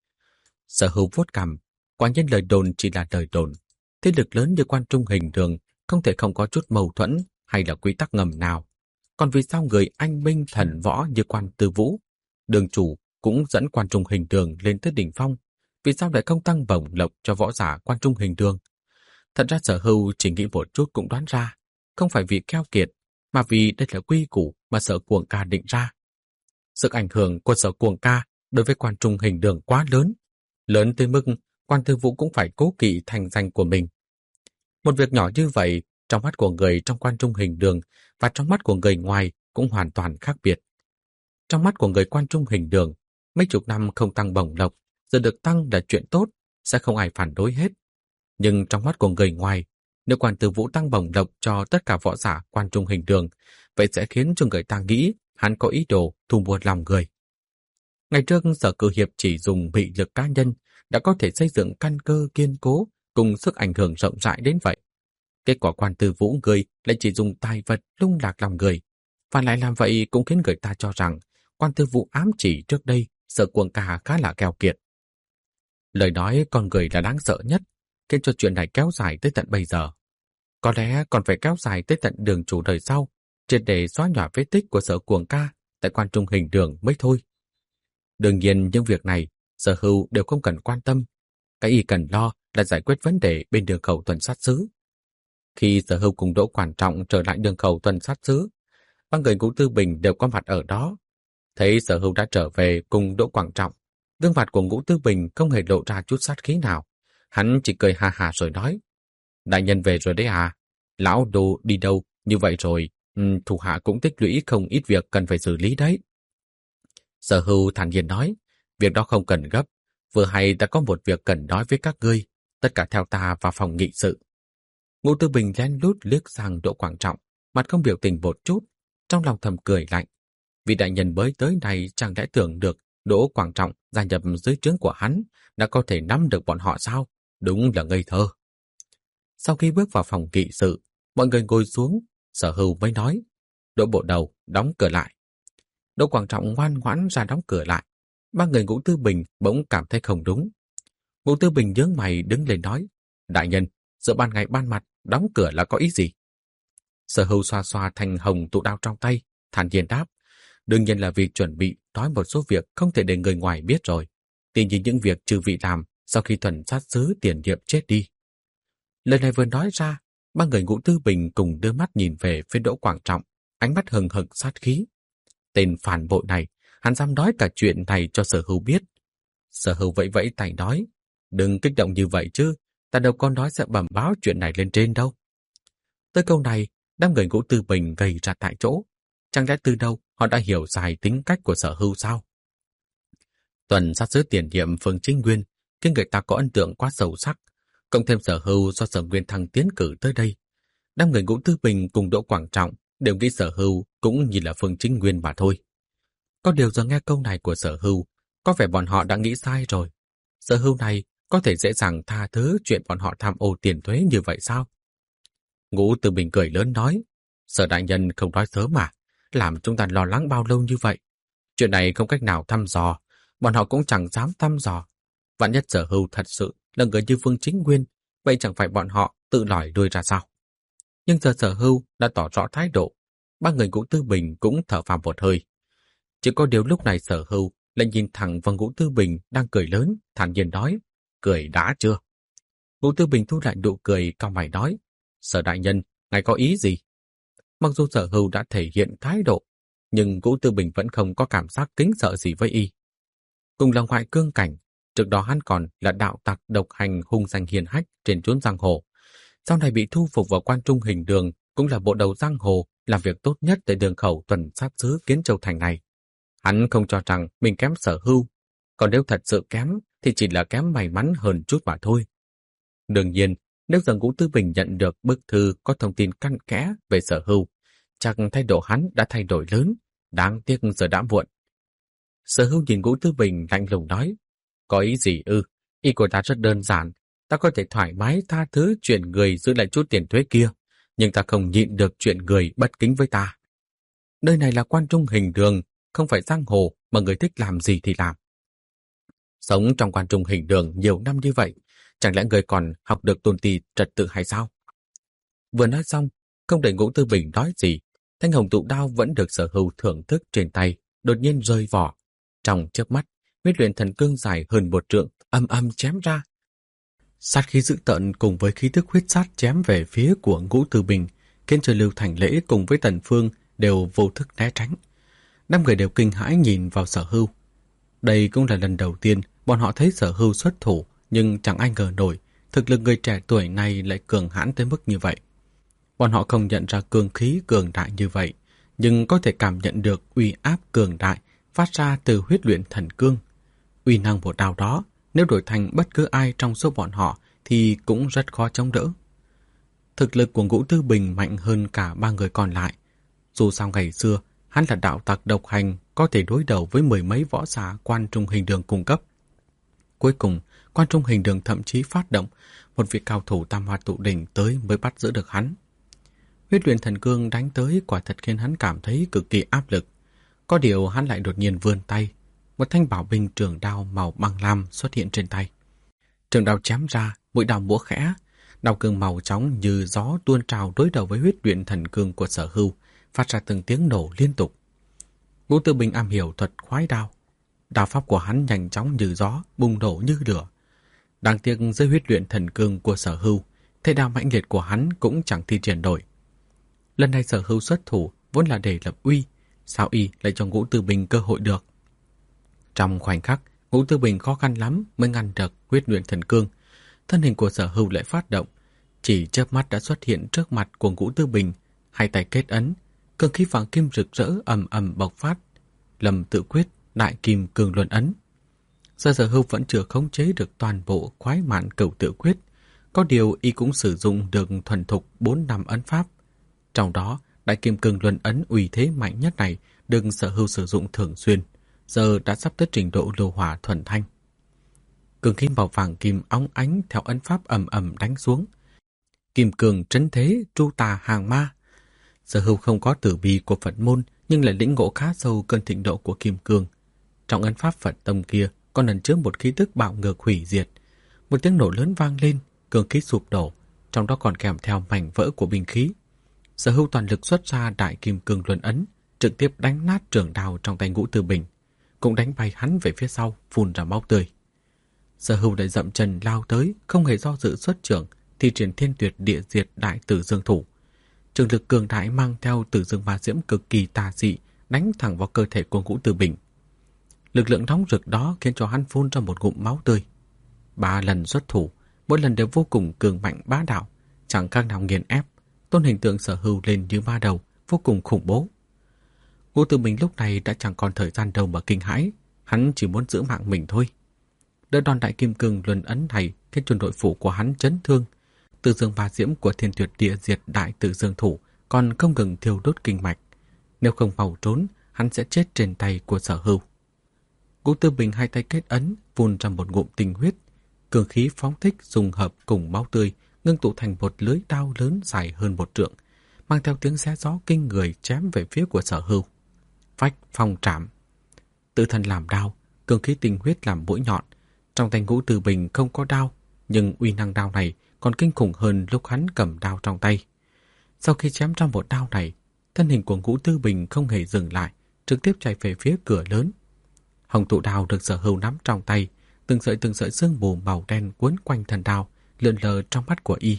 Sở Hữu vuốt cằm, quả nhiên lời đồn chỉ là lời đồn. Thế lực lớn như quan trung hình đường không thể không có chút mâu thuẫn hay là quy tắc ngầm nào. Còn vì sao người anh minh thần võ như quan Tư Vũ, đường chủ cũng dẫn quan trung hình đường lên tới đỉnh phong, vì sao lại không tăng bổng lộc cho võ giả quan trung hình đường? Thật ra Sở Hữu chỉ nghĩ một chút cũng đoán ra, không phải vì keo kiệt, mà vì đây là quy củ mà Sở Cuồng Ca định ra. Sức ảnh hưởng của Sở Cuồng Ca đối với quan trung hình đường quá lớn, lớn tới mức quan Tư Vũ cũng phải cố kỵ thành danh của mình. Một việc nhỏ như vậy, trong mắt của người trong quan trung hình đường và trong mắt của người ngoài cũng hoàn toàn khác biệt. Trong mắt của người quan trung hình đường, mấy chục năm không tăng bổng lộc, giờ được tăng là chuyện tốt, sẽ không ai phản đối hết. Nhưng trong mắt của người ngoài, nếu quan Tư Vũ tăng bổng lộc cho tất cả võ giả quan trung hình đường, vậy sẽ khiến cho người ta nghĩ hắn có ý đồ thu mua lòng người. Ngày trước Sở Cử Hiệp chỉ dùng mị lực cá nhân đã có thể xây dựng căn cơ kiên cố cùng sức ảnh hưởng rộng rãi đến vậy. Kết quả quan Tư Vũ người lại chỉ dùng tài vật lung lạc lòng người, và lại làm vậy cũng khiến người ta cho rằng quan Tư Vũ ám chỉ trước đây Sở Cuồng Ca khá là keo kiệt. Lời nói con người là đáng sợ nhất, khiến cho chuyện này kéo dài tới tận bây giờ. Có lẽ còn phải kéo dài tới tận đường chủ đời sau, triệt để xóa nhòa vết tích của Sở Cuồng Ca tại quan trung hình đường mới thôi. Đương nhiên những việc này Sở Hữu đều không cần quan tâm. Cái y cần lo là giải quyết vấn đề bên đường khẩu tuần sát sứ. Khi Sở Hữu cùng Đỗ Quảng Trọng trở lại đường khẩu tuần sát sứ, ba người Ngũ Tư Bình đều có mặt ở đó. Thấy Sở Hữu đã trở về cùng Đỗ Quảng Trọng, gương mặt của Ngũ Tư Bình không hề lộ ra chút sát khí nào. Hắn chỉ cười ha ha rồi nói, đại nhân về rồi đấy à? Lão Đô đi đâu như vậy rồi? Thủ hạ cũng tích lũy không ít việc cần phải xử lý đấy. Sở Hữu thản nhiên nói, việc đó không cần gấp. Vừa hay ta có một việc cần nói với các ngươi, tất cả theo ta vào phòng nghị sự. Ngũ Tư Bình lén lút liếc sang Đỗ Quảng Trọng, mặt không biểu tình một chút, trong lòng thầm cười lạnh. Vị đại nhân mới tới này chẳng lẽ tưởng được Đỗ Quảng Trọng gia nhập dưới trướng của hắn đã có thể nắm được bọn họ sao? Đúng là ngây thơ. Sau khi bước vào phòng nghị sự, mọi người ngồi xuống, Sở Hưu mới nói, Đỗ bộ đầu đóng cửa lại. Đỗ Quảng Trọng ngoan ngoãn ra đóng cửa lại. Ba người Ngũ Tư Bình bỗng cảm thấy không đúng. Ngũ Tư Bình nhướng mày đứng lên nói, đại nhân, giữa ban ngày ban mặt đóng cửa là có ý gì? Sở Hưu xoa xoa thành hồng tụ đao trong tay, thản nhiên đáp, đương nhiên là vì chuẩn bị nói một số việc không thể để người ngoài biết rồi. Tuy nhiên những việc trừ vị làm sau khi thuần sát sứ Tiền Nhiệm chết đi. Lời này vừa nói ra, ba người Ngũ Tư Bình cùng đưa mắt nhìn về phía Đỗ Quảng Trọng, ánh mắt hừng hực sát khí. Tên phản bội này, hắn dám nói cả chuyện này cho Sở Hưu biết. Sở Hưu vẫy vẫy tay nói, đừng kích động như vậy chứ, ta đâu có nói sẽ bẩm báo chuyện này lên trên đâu. Tới câu này, đám người Ngũ Tư Bình gầy ra tại chỗ. Chẳng lẽ từ đâu họ đã hiểu dài tính cách của Sở Hưu sao? Tuần sát sứ Tiền Nhiệm Phương Chính Nguyên khiến người ta có ấn tượng quá sâu sắc, cộng thêm Sở Hưu do Sở Nguyên Thăng tiến cử tới đây. Đám người Ngũ Tư Bình cùng Đỗ Quảng Trọng đều nghĩ Sở Hưu cũng như là Phương Chính Nguyên mà thôi. Có điều giờ nghe câu này của Sở Hưu, có vẻ bọn họ đã nghĩ sai rồi. Sở Hưu này có thể dễ dàng tha thứ chuyện bọn họ tham ô tiền thuế như vậy sao? Ngũ Tư Bình cười lớn nói, Sở đại nhân không nói sớm mà, làm chúng ta lo lắng bao lâu như vậy. Chuyện này không cách nào thăm dò, bọn họ cũng chẳng dám thăm dò. Vạn nhất Sở Hưu thật sự là người như Phương Chính Nguyên, vậy chẳng phải bọn họ tự lòi đuôi ra sao? Nhưng giờ Sở Hưu đã tỏ rõ thái độ, ba người Ngũ Tư Bình cũng thở phào một hơi. Chỉ có điều lúc này Sở Hưu lại nhìn thẳng vào Ngũ Tư Bình đang cười lớn, thản nhiên nói, cười đã chưa? Ngũ Tư Bình thu lại nụ cười, cau mày nói, Sở đại nhân, ngài có ý gì? Mặc dù Sở Hưu đã thể hiện thái độ, nhưng Ngũ Tư Bình vẫn không có cảm giác kính sợ gì với y. Cùng là ngoại cương cảnh, trước đó hắn còn là đạo tặc độc hành hung danh hiền hách trên chốn giang hồ. Sau này bị thu phục vào Quan Trung Hình Đường, cũng là bộ đầu giang hồ, làm việc tốt nhất tại đường khẩu tuần sát sứ Kiến Châu Thành này. Hắn không cho rằng mình kém Sở Hưu, còn nếu thật sự kém thì chỉ là kém may mắn hơn chút mà thôi. Đương nhiên, nếu giờ Ngũ Tư Bình nhận được bức thư có thông tin căn kẽ về Sở Hưu, chắc thái độ hắn đã thay đổi lớn, đáng tiếc giờ đã muộn. Sở Hưu nhìn Ngũ Tư Bình lạnh lùng nói, có ý gì ư? Ý của ta rất đơn giản, ta có thể thoải mái tha thứ chuyện người giữ lại chút tiền thuế kia, nhưng ta không nhịn được chuyện người bất kính với ta. Nơi này là Quan Trung Hình Đường, không phải giang hồ mà người thích làm gì thì làm. Sống trong Quan Trung Hình Đường nhiều năm như vậy, chẳng lẽ người còn học được tôn ti trật tự hay sao? Vừa nói xong, không để Ngũ Tư Bình nói gì, thanh hồng tụ đao vẫn được Sở Hưu thưởng thức trên tay, đột nhiên rơi vỏ. Trong chớp mắt, huyết luyện thần cương dài hơn 1 trượng âm âm chém ra. Sát khí dữ tợn cùng với khí tức huyết sát chém về phía của Ngũ Tư Bình, khiến cho Lưu Thành Lễ cùng với Tần Phương đều vô thức né tránh. Năm người đều kinh hãi nhìn vào Sở Hưu. Đây cũng là lần đầu tiên bọn họ thấy Sở Hưu xuất thủ, nhưng chẳng ai ngờ nổi thực lực người trẻ tuổi này lại cường hãn tới mức như vậy. Bọn họ không nhận ra cương khí cường đại như vậy, nhưng có thể cảm nhận được uy áp cường đại phát ra từ huyết luyện thần cương. Uy năng một đao đó, nếu đổi thành bất cứ ai trong số bọn họ thì cũng rất khó chống đỡ. Thực lực của Ngũ Tư Bình mạnh hơn cả ba người còn lại. Dù sao ngày xưa, hắn là đạo tặc độc hành, có thể đối đầu với 10 mấy võ giả Quan Trung Hình Đường cung cấp. Cuối cùng, Quan Trung Hình Đường thậm chí phát động một vị cao thủ tam hoa tụ đỉnh tới mới bắt giữ được hắn. Huyết luyện thần cương đánh tới quả thật khiến hắn cảm thấy cực kỳ áp lực. Có điều hắn lại đột nhiên vươn tay, một thanh bảo binh trường đao màu băng lam xuất hiện trên tay. Trường đao chém ra, mũi đao múa khẽ, đao cương màu chóng như gió tuôn trào đối đầu với huyết luyện thần cương của Sở Hưu, phát ra từng tiếng nổ liên tục. Ngũ Tư Bình am hiểu thuật khoái đao, đao pháp của hắn nhanh chóng như gió, bùng nổ như lửa. Đáng tiếc dưới huyết luyện thần cương của Sở Hưu, thế đao mãnh liệt của hắn cũng chẳng thi triển nổi. Lần này Sở Hưu xuất thủ vốn là để lập uy, sao y lại cho Ngũ Tư Bình cơ hội được? Trong khoảnh khắc, Ngũ Tư Bình khó khăn lắm mới ngăn được huyết luyện thần cương. Thân hình của Sở Hưu lại phát động, chỉ chớp mắt đã xuất hiện trước mặt của Ngũ Tư Bình, hai tay kết ấn, cương khí vàng kim rực rỡ ầm ầm bộc phát. Lâm tự quyết, đại kim cường luân ấn. Sở Hưu vẫn chưa khống chế được toàn bộ khoái mạn cửu tự quyết, có điều y cũng sử dụng được thuần thục 4 năm ấn pháp. Trong đó, Đại Kim Cương Luân ấn uy thế mạnh nhất này được Sở Hưu sử dụng thường xuyên, giờ đã sắp tới trình độ lưu hỏa thuần thanh. Cường khí màu vàng kim óng ánh theo ấn pháp ầm ầm đánh xuống. Kim cường trấn thế, tru tà hàng ma. Sở Hưu không có tử bi của Phật môn, nhưng lại lĩnh ngộ khá sâu cơn thịnh độ của kim cương. Trong ấn pháp Phật tông kia còn ẩn chứa một khí tức bạo ngược hủy diệt. Một tiếng nổ lớn vang lên, cường khí sụp đổ, trong đó còn kèm theo mảnh vỡ của binh khí. Sở Hưu toàn lực xuất ra Đại Kim Cương Luân ấn, trực tiếp đánh nát trường đao trong tay Ngũ Tư Bình, cũng đánh bay hắn về phía sau, phun ra máu tươi. Sở Hưu lại dậm chân lao tới, không hề do dự xuất trưởng, thi triển Thiên Tuyệt Địa Diệt Đại Tử Dương thủ. Trường lực cường đại mang theo Tử Dương Ma Diễm cực kỳ tà dị, đánh thẳng vào cơ thể của Ngũ Tư Bình. Lực lượng nóng rực đó khiến cho hắn phun ra một ngụm máu tươi. 3 lần xuất thủ, mỗi lần đều vô cùng cường mạnh bá đạo, chẳng khác nào nghiền ép. Tôn hình tượng Sở Hưu lên như ma đầu, vô cùng khủng bố. Ngũ Tư Bình lúc này đã chẳng còn thời gian đâu mà kinh hãi, hắn chỉ muốn giữ mạng mình thôi. Đợt đòn Đại Kim Cương Luân ấn này khiến cho nội phủ của hắn chấn thương. Tử Dương Ma Diễm của Thiên Tuyệt Địa Diệt Đại Tử Dương thủ còn không ngừng thiêu đốt kinh mạch. Nếu không mau trốn, hắn sẽ chết trên tay của Sở Hưu. Ngũ Tư Bình hai tay kết ấn, phun ra một ngụm tinh huyết, cường khí phóng thích dùng hợp cùng máu tươi, ngưng tụ thành một lưới đao lớn dài hơn 1 trượng, mang theo tiếng xé gió kinh người chém về phía của Sở Hưu. Phách phong trảm. Tự thân làm đao, cường khí tinh huyết làm mũi nhọn. Trong tay Ngũ Tư Bình không có đao, nhưng uy năng đao này còn kinh khủng hơn lúc hắn cầm đao trong tay. Sau khi chém ra một đao này, thân hình của Ngũ Tư Bình không hề dừng lại, trực tiếp chạy về phía cửa lớn. Hồng tụ đao được Sở Hưu nắm trong tay, từng sợi sương mù màu đen quấn quanh thân đao, lượn lờ trong mắt của y.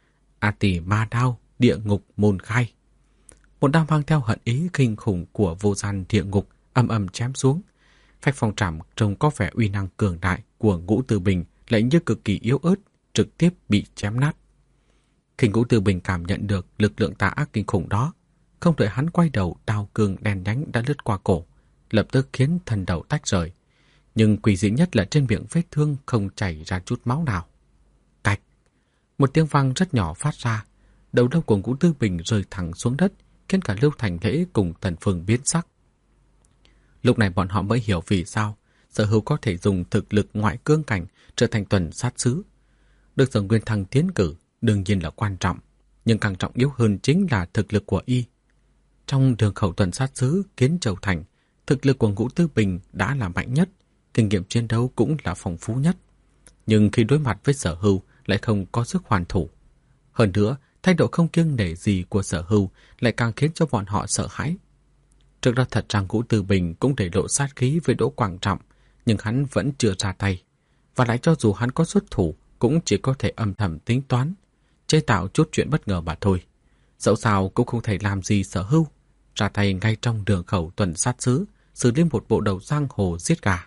A Tỳ Ma đao, địa ngục môn khai. Một đao mang theo hận ý kinh khủng của vô gian địa ngục âm ầm chém xuống. Phách phong trảm trông có vẻ uy năng cường đại của Ngũ Tư Bình lại như cực kỳ yếu ớt, trực tiếp bị chém nát. Khi Ngũ Tư Bình cảm nhận được lực lượng tà ác kinh khủng đó, không đợi hắn quay đầu, đao cương đen nhánh đã lướt qua cổ, lập tức khiến thân đầu tách rời. Nhưng quỷ dị nhất là trên miệng vết thương không chảy ra chút máu nào. Cạch! Một tiếng vang rất nhỏ phát ra, đầu lâu của Ngũ Tư Bình rơi thẳng xuống đất, khiến cả Lưu Thành Lễ cùng Tần Phương biến sắc. Lúc này bọn họ mới hiểu vì sao Sở Hưu có thể dùng thực lực ngoại cương cảnh trở thành tuần sát sứ. Được Sở Nguyên Thăng tiến cử đương nhiên là quan trọng, nhưng càng trọng yếu hơn chính là thực lực của y. Trong đường khẩu tuần sát sứ Kiến Châu Thành, thực lực của Ngũ Tư Bình đã là mạnh nhất, kinh nghiệm chiến đấu cũng là phong phú nhất. Nhưng khi đối mặt với Sở Hưu lại không có sức hoàn thủ. Hơn nữa, thái độ không kiêng nể gì của Sở Hưu lại càng khiến cho bọn họ sợ hãi. Trước đó thật ra Ngũ Tư Bình cũng để lộ sát khí với Đỗ Quảng Trọng, nhưng hắn vẫn chưa ra tay. Và lại cho dù hắn có xuất thủ, cũng chỉ có thể âm thầm tính toán, chế tạo chút chuyện bất ngờ mà thôi. Dẫu sao cũng không thể làm gì Sở Hưu, ra tay ngay trong đường khẩu tuần sát sứ, xử lý một bộ đầu giang hồ giết gà.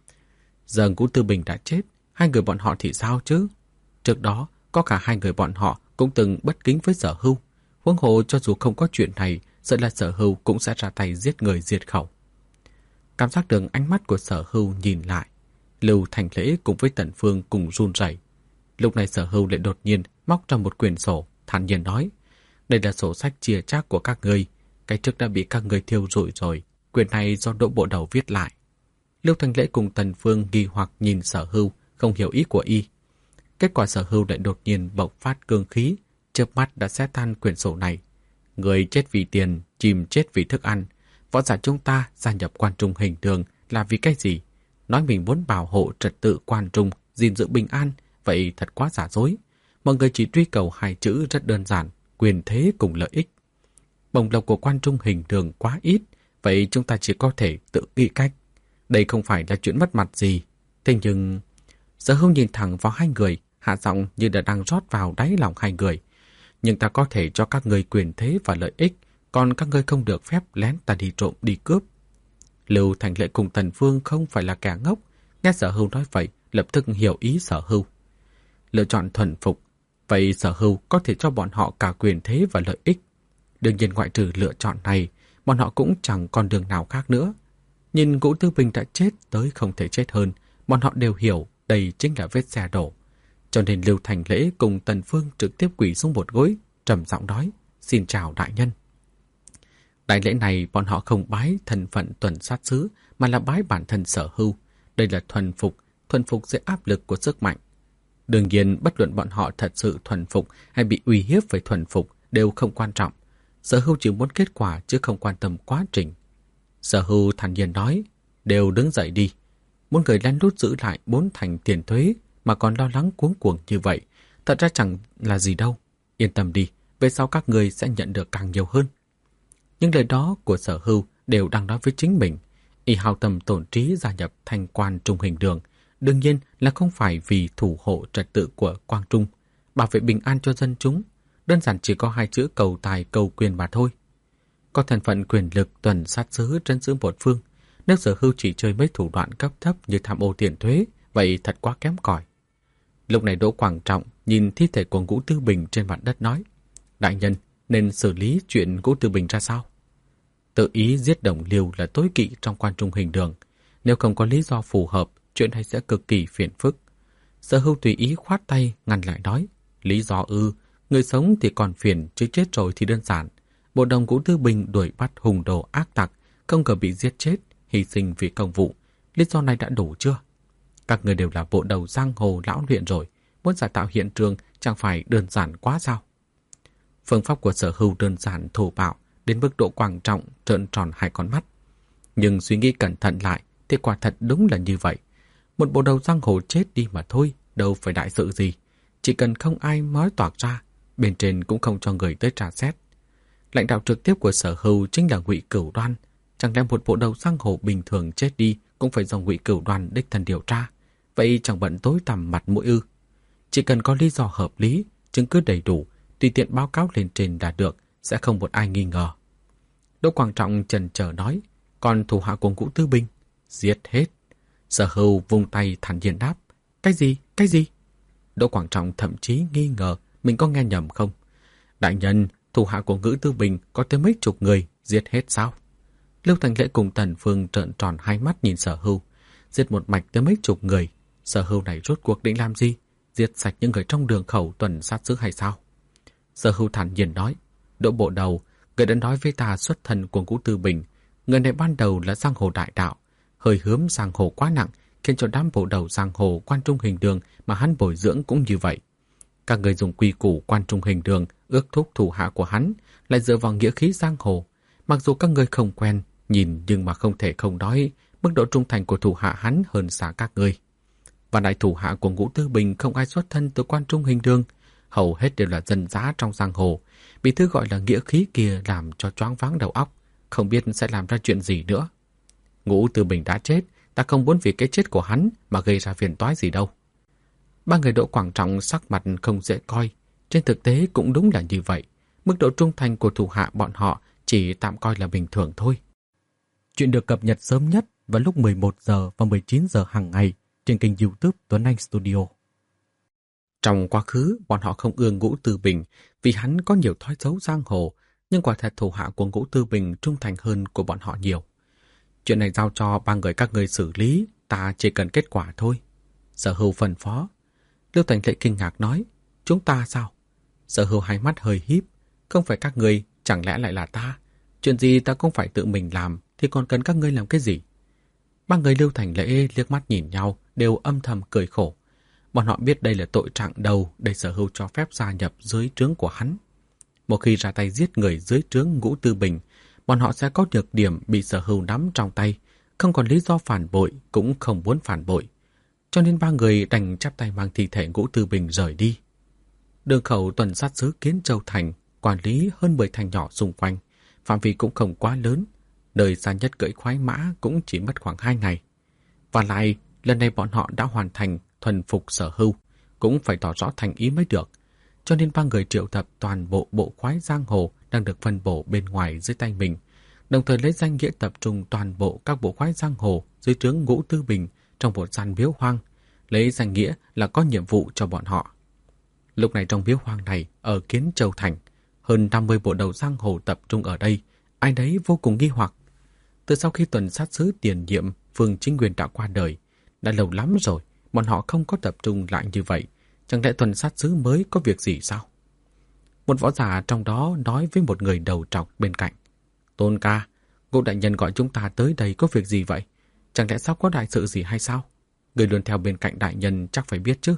Giờ Ngũ Tư Bình đã chết, hai người bọn họ thì sao chứ? Trước đó, có cả hai người bọn họ cũng từng bất kính với Sở Hưu. Huống hồ cho dù không có chuyện này, sợ là Sở Hưu cũng sẽ ra tay giết người diệt khẩu. Cảm giác được ánh mắt của Sở Hưu nhìn lại, Lưu Thành Lễ cùng với Tần Phương cùng run rẩy. Lúc này Sở Hưu lại đột nhiên móc ra một quyển sổ, thản nhiên nói: "Đây là sổ sách chia chác của các ngươi, cái trước đã bị các ngươi thiêu rụi rồi, quyển này do Đỗ Bộ Đầu viết lại." Lưu Thành Lễ cùng Tần Phương nghi hoặc nhìn Sở Hưu, không hiểu ý của y. Kết quả Sở Hưu lại đột nhiên bộc phát cương khí, chớp mắt đã xé tan quyển sổ này. Người chết vì tiền, chim chết vì thức ăn. Võ giả chúng ta gia nhập Quan Trung Hình Đường là vì cái gì? Nói mình muốn bảo hộ trật tự Quan Trung, gìn giữ bình an, vậy thật quá giả dối. Mọi người chỉ truy cầu hai chữ rất đơn giản: quyền thế cùng lợi ích. Bổng lộc của Quan Trung Hình Đường quá ít, vậy chúng ta chỉ có thể tự nghĩ cách. Đây không phải là chuyện mất mặt gì. Thế nhưng... Sở Hưu nhìn thẳng vào hai người, hạ giọng như đã đang rót vào đáy lòng hai người. Nhưng ta có thể cho các người quyền thế và lợi ích, còn các ngươi không được phép lén ta đi trộm đi cướp. Lưu Thành Lễ cùng Tần Phương không phải là kẻ ngốc, nghe Sở Hưu nói vậy, lập tức hiểu ý Sở Hưu. Lựa chọn thuần phục, vậy Sở Hưu có thể cho bọn họ cả quyền thế và lợi ích. Đương nhiên ngoại trừ lựa chọn này, bọn họ cũng chẳng còn đường nào khác nữa. Nhìn Ngũ Tư Bình đã chết tới không thể chết hơn, bọn họ đều hiểu đây chính là vết xe đổ. Cho nên Lưu Thành Lễ cùng Tần Phương trực tiếp quỳ xuống một gối, trầm giọng nói: "Xin chào đại nhân." Đại lễ này bọn họ không bái thân phận tuần sát sứ, mà là bái bản thân Sở Hưu. Đây là thuần phục dưới áp lực của sức mạnh. Đương nhiên, bất luận bọn họ thật sự thuần phục hay bị uy hiếp về thuần phục đều không quan trọng. Sở Hưu chỉ muốn kết quả chứ không quan tâm quá trình. Sở Hưu thản nhiên nói: "Đều đứng dậy đi." Muốn người lén lút giữ lại 4 thành tiền thuế mà còn lo lắng cuống cuồng như vậy, thật ra chẳng là gì đâu. Yên tâm đi, về sau các người sẽ nhận được càng nhiều hơn. Những lời đó của Sở Hưu đều đang nói với chính mình. Y hao tâm tổn trí gia nhập thành quan Trung Hình Đường, đương nhiên là không phải vì thủ hộ trật tự của Quang Trung, bảo vệ bình an cho dân chúng, đơn giản chỉ có 2 chữ cầu tài cầu quyền mà thôi. Có thân phận quyền lực tuần sát sứ trấn giữ một phương, nếu Sở Hưu chỉ chơi mấy thủ đoạn cấp thấp như tham ô tiền thuế, vậy thật quá kém cỏi. Lúc này Đỗ Quảng Trọng nhìn thi thể của Ngũ Tư Bình trên mặt đất nói: "Đại nhân, nên xử lý chuyện Ngũ Tư Bình ra sao?" Tự ý giết Đồng Liêu là tối kỵ trong quan Trung Hình Đường. Nếu không có lý do phù hợp, chuyện này sẽ cực kỳ phiền phức. Sở Hưu tùy ý khoát tay ngăn lại nói: "Lý do ư? Người sống thì còn phiền, chứ chết rồi thì đơn giản. Bộ đồng Ngũ Tư Bình đuổi bắt hùng đồ ác tặc, không ngờ bị giết chết, hy sinh vì công vụ. Lý do này đã đủ chưa? Các người đều là bộ đầu giang hồ lão luyện rồi, muốn giả tạo hiện trường chẳng phải đơn giản quá sao?" Phương pháp của Sở Hưu đơn giản thô bạo đến mức độ Quảng Trọng trợn tròn 2 con mắt. Nhưng suy nghĩ cẩn thận lại thì quả thật đúng là như vậy. Một bộ đầu giang hồ chết đi mà thôi, đâu phải đại sự gì. Chỉ cần không ai nói toạc ra, bên trên cũng không cho người tới tra xét. Lãnh đạo trực tiếp của Sở Hưu chính là Ngụy Cửu Đoan. Chẳng lẽ một bộ đầu giang hồ bình thường chết đi cũng phải do Ngụy Cửu Đoan đích thân điều tra? Vậy chẳng bận tối tăm mặt mũi ư? Chỉ cần có lý do hợp lý, chứng cứ đầy đủ, tùy tiện báo cáo lên trên là được, sẽ không một ai nghi ngờ. Đỗ Quảng Trọng chần chờ nói: "Còn thủ hạ của Ngũ Tư Bình?" "Giết hết." Sở Hưu vung tay thản nhiên đáp: Cái gì? Đỗ Quảng Trọng thậm chí nghi ngờ mình có nghe nhầm không. "Đại nhân, thủ hạ của Ngũ Tư Bình có tới mấy chục người, giết hết sao?" Lưu Thành Lễ cùng Tần Phương trợn tròn 2 mắt nhìn Sở Hưu. Giết một mạch tới mấy chục người, Sở Hưu này rốt cuộc định làm gì? Giết sạch những người trong đường khẩu tuần sát sứ hay sao? Sở Hưu thản nhiên nói: "Đỗ bộ đầu, người đã nói với ta xuất thân của Ngũ Tư Bình. Người này ban đầu là giang hồ đại đạo, hơi hướng giang hồ quá nặng, khiến cho đám bộ đầu giang hồ quan Trung Hình Đường mà hắn bồi dưỡng cũng như vậy. Các người dùng quy củ quan Trung Hình Đường ước thúc thủ hạ của hắn, lại dựa vào nghĩa khí giang hồ. Mặc dù các người không quen, nhìn nhưng mà không thể không nói mức độ trung thành của thủ hạ hắn hơn xa các người. Và đại thủ hạ của Ngũ Tư Bình không ai xuất thân từ quan Trung Hình Đường, hầu hết đều là dân dã trong giang hồ, bị thứ gọi là nghĩa khí kia làm cho choáng váng đầu óc, không biết sẽ làm ra chuyện gì nữa. Ngũ Tư Bình đã chết, ta không muốn vì cái chết của hắn mà gây ra phiền toái gì đâu." 3 người Đỗ Quảng Trọng sắc mặt không dễ coi. Trên thực tế cũng đúng là như vậy. Mức độ trung thành của thủ hạ bọn họ chỉ tạm coi là bình thường thôi. Chuyện được cập nhật sớm nhất vào lúc 11 giờ và 19 giờ hàng ngày trên kênh YouTube Tuấn Anh Studio. Trong quá khứ, bọn họ không ưa Ngũ Tư Bình vì hắn có nhiều thói xấu giang hồ, nhưng quả thật thủ hạ của Ngũ Tư Bình trung thành hơn của bọn họ nhiều. Chuyện này giao cho 3 người các ngươi xử lý, ta chỉ cần kết quả thôi." Sở Hưu phân phó. Lưu Thành Lễ kinh ngạc nói: "Chúng ta sao?" Sở Hưu 2 mắt hơi híp: "Không phải các ngươi, chẳng lẽ lại là ta? Chuyện gì ta cũng phải tự mình làm, thì còn cần các ngươi làm cái gì?" 3 người Lưu Thành Lễ liếc mắt nhìn nhau, đều âm thầm cười khổ. Bọn họ biết đây là tội trạng đầu để Sở Hưu cho phép gia nhập dưới trướng của hắn. Một khi ra tay giết người dưới trướng Ngũ Tư Bình, bọn họ sẽ có nhược điểm bị Sở Hưu nắm trong tay, không còn lý do phản bội, cũng không muốn phản bội. Cho nên 3 người đành chắp tay mang thi thể Ngũ Tư Bình rời đi. Đường khẩu tuần sát sứ Kiến Châu Thành quản lý hơn 10 thành nhỏ xung quanh, phạm vi cũng không quá lớn, nơi xa nhất cưỡi khoái mã cũng chỉ mất khoảng 2 ngày. Và lại, lần này bọn họ đã hoàn thành thuần phục Sở Hưu, cũng phải tỏ rõ thành ý mới được. Cho nên 3 người triệu tập toàn bộ bộ khoái giang hồ đang được phân bổ bên ngoài dưới tay mình, đồng thời lấy danh nghĩa tập trung toàn bộ các bộ khoái giang hồ dưới trướng Ngũ Tư Bình trong một gian miếu hoang, lấy danh nghĩa là có nhiệm vụ cho bọn họ. Lúc này trong miếu hoang này ở Kiến Châu Thành, hơn 50 bộ đầu giang hồ tập trung ở đây, ai nấy vô cùng nghi hoặc. Từ sau khi tuần sát sứ tiền nhiệm Phương Chính Nguyên đã qua đời, Đã lâu lắm rồi, bọn họ không có tập trung lại như vậy. Chẳng lẽ tuần sát sứ mới có việc gì sao? Một võ giả trong đó nói với một người đầu trọc bên cạnh. Tôn ca, Ngũ đại nhân gọi chúng ta tới đây có việc gì vậy? Chẳng lẽ sắp có đại sự gì hay sao? Người luôn theo bên cạnh đại nhân chắc phải biết chứ.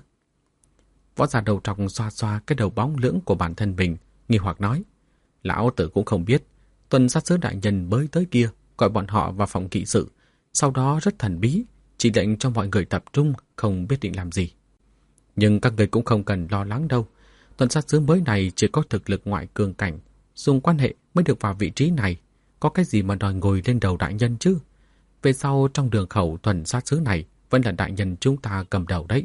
Võ giả đầu trọc xoa xoa cái đầu bóng lưỡng của bản thân mình, nghi hoặc nói. Lão tử cũng không biết. Tuần sát sứ đại nhân mới tới kia, gọi bọn họ vào phòng kỵ sự. Sau đó rất thần bí, chỉ lệnh cho mọi người tập trung, không biết định làm gì. Nhưng các người cũng không cần lo lắng đâu. Tuần sát sứ mới này chỉ có thực lực ngoại cường cảnh, dùng quan hệ mới được vào vị trí này. Có cái gì mà đòi ngồi lên đầu đại nhân chứ? Về sau trong đường khẩu tuần sát sứ này vẫn là đại nhân chúng ta cầm đầu đấy.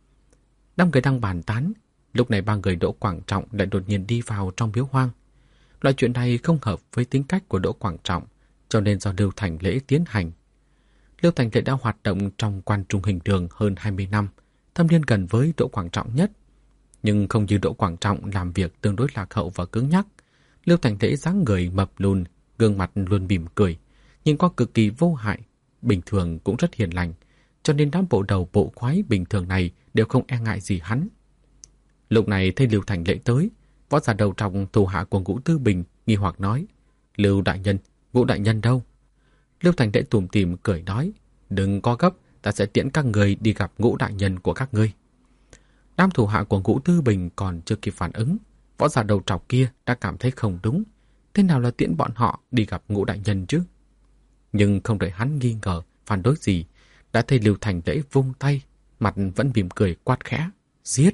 Năm người đang bàn tán, lúc này ba người Đỗ Quảng Trọng lại đột nhiên đi vào trong miếu hoang. Loại chuyện này không hợp với tính cách của Đỗ Quảng Trọng, cho nên do Lưu Thành Lễ tiến hành. Lưu Thành Lễ đã hoạt động trong quan trung hình đường hơn 20 năm, thâm niên gần với Đỗ Quảng Trọng nhất. Nhưng không như Đỗ Quảng Trọng làm việc tương đối lạc hậu và cứng nhắc. Lưu Thành Lễ dáng người mập lùn, gương mặt luôn mỉm cười, nhìn qua cực kỳ vô hại, bình thường cũng rất hiền lành, cho nên đám bộ đầu bộ khoái bình thường này đều không e ngại gì hắn. Lúc này thấy Lưu Thành Lễ tới, võ giả đầu trọc thủ hạ của Ngũ Tư Bình nghi hoặc nói: Lưu đại nhân, Ngũ đại nhân đâu? Lưu Thành Lễ tủm tỉm cười nói: Đừng có gấp, ta sẽ tiễn các người đi gặp Ngũ đại nhân của các ngươi. Đám thủ hạ của Ngũ Tư Bình còn chưa kịp phản ứng, võ giả đầu trọc kia đã cảm thấy không đúng. Thế nào là tiễn bọn họ đi gặp Ngũ đại nhân chứ? Nhưng không đợi hắn nghi ngờ phản đối gì, đã thấy Lưu Thành Lễ vung tay, mặt vẫn mỉm cười quát khẽ: Giết!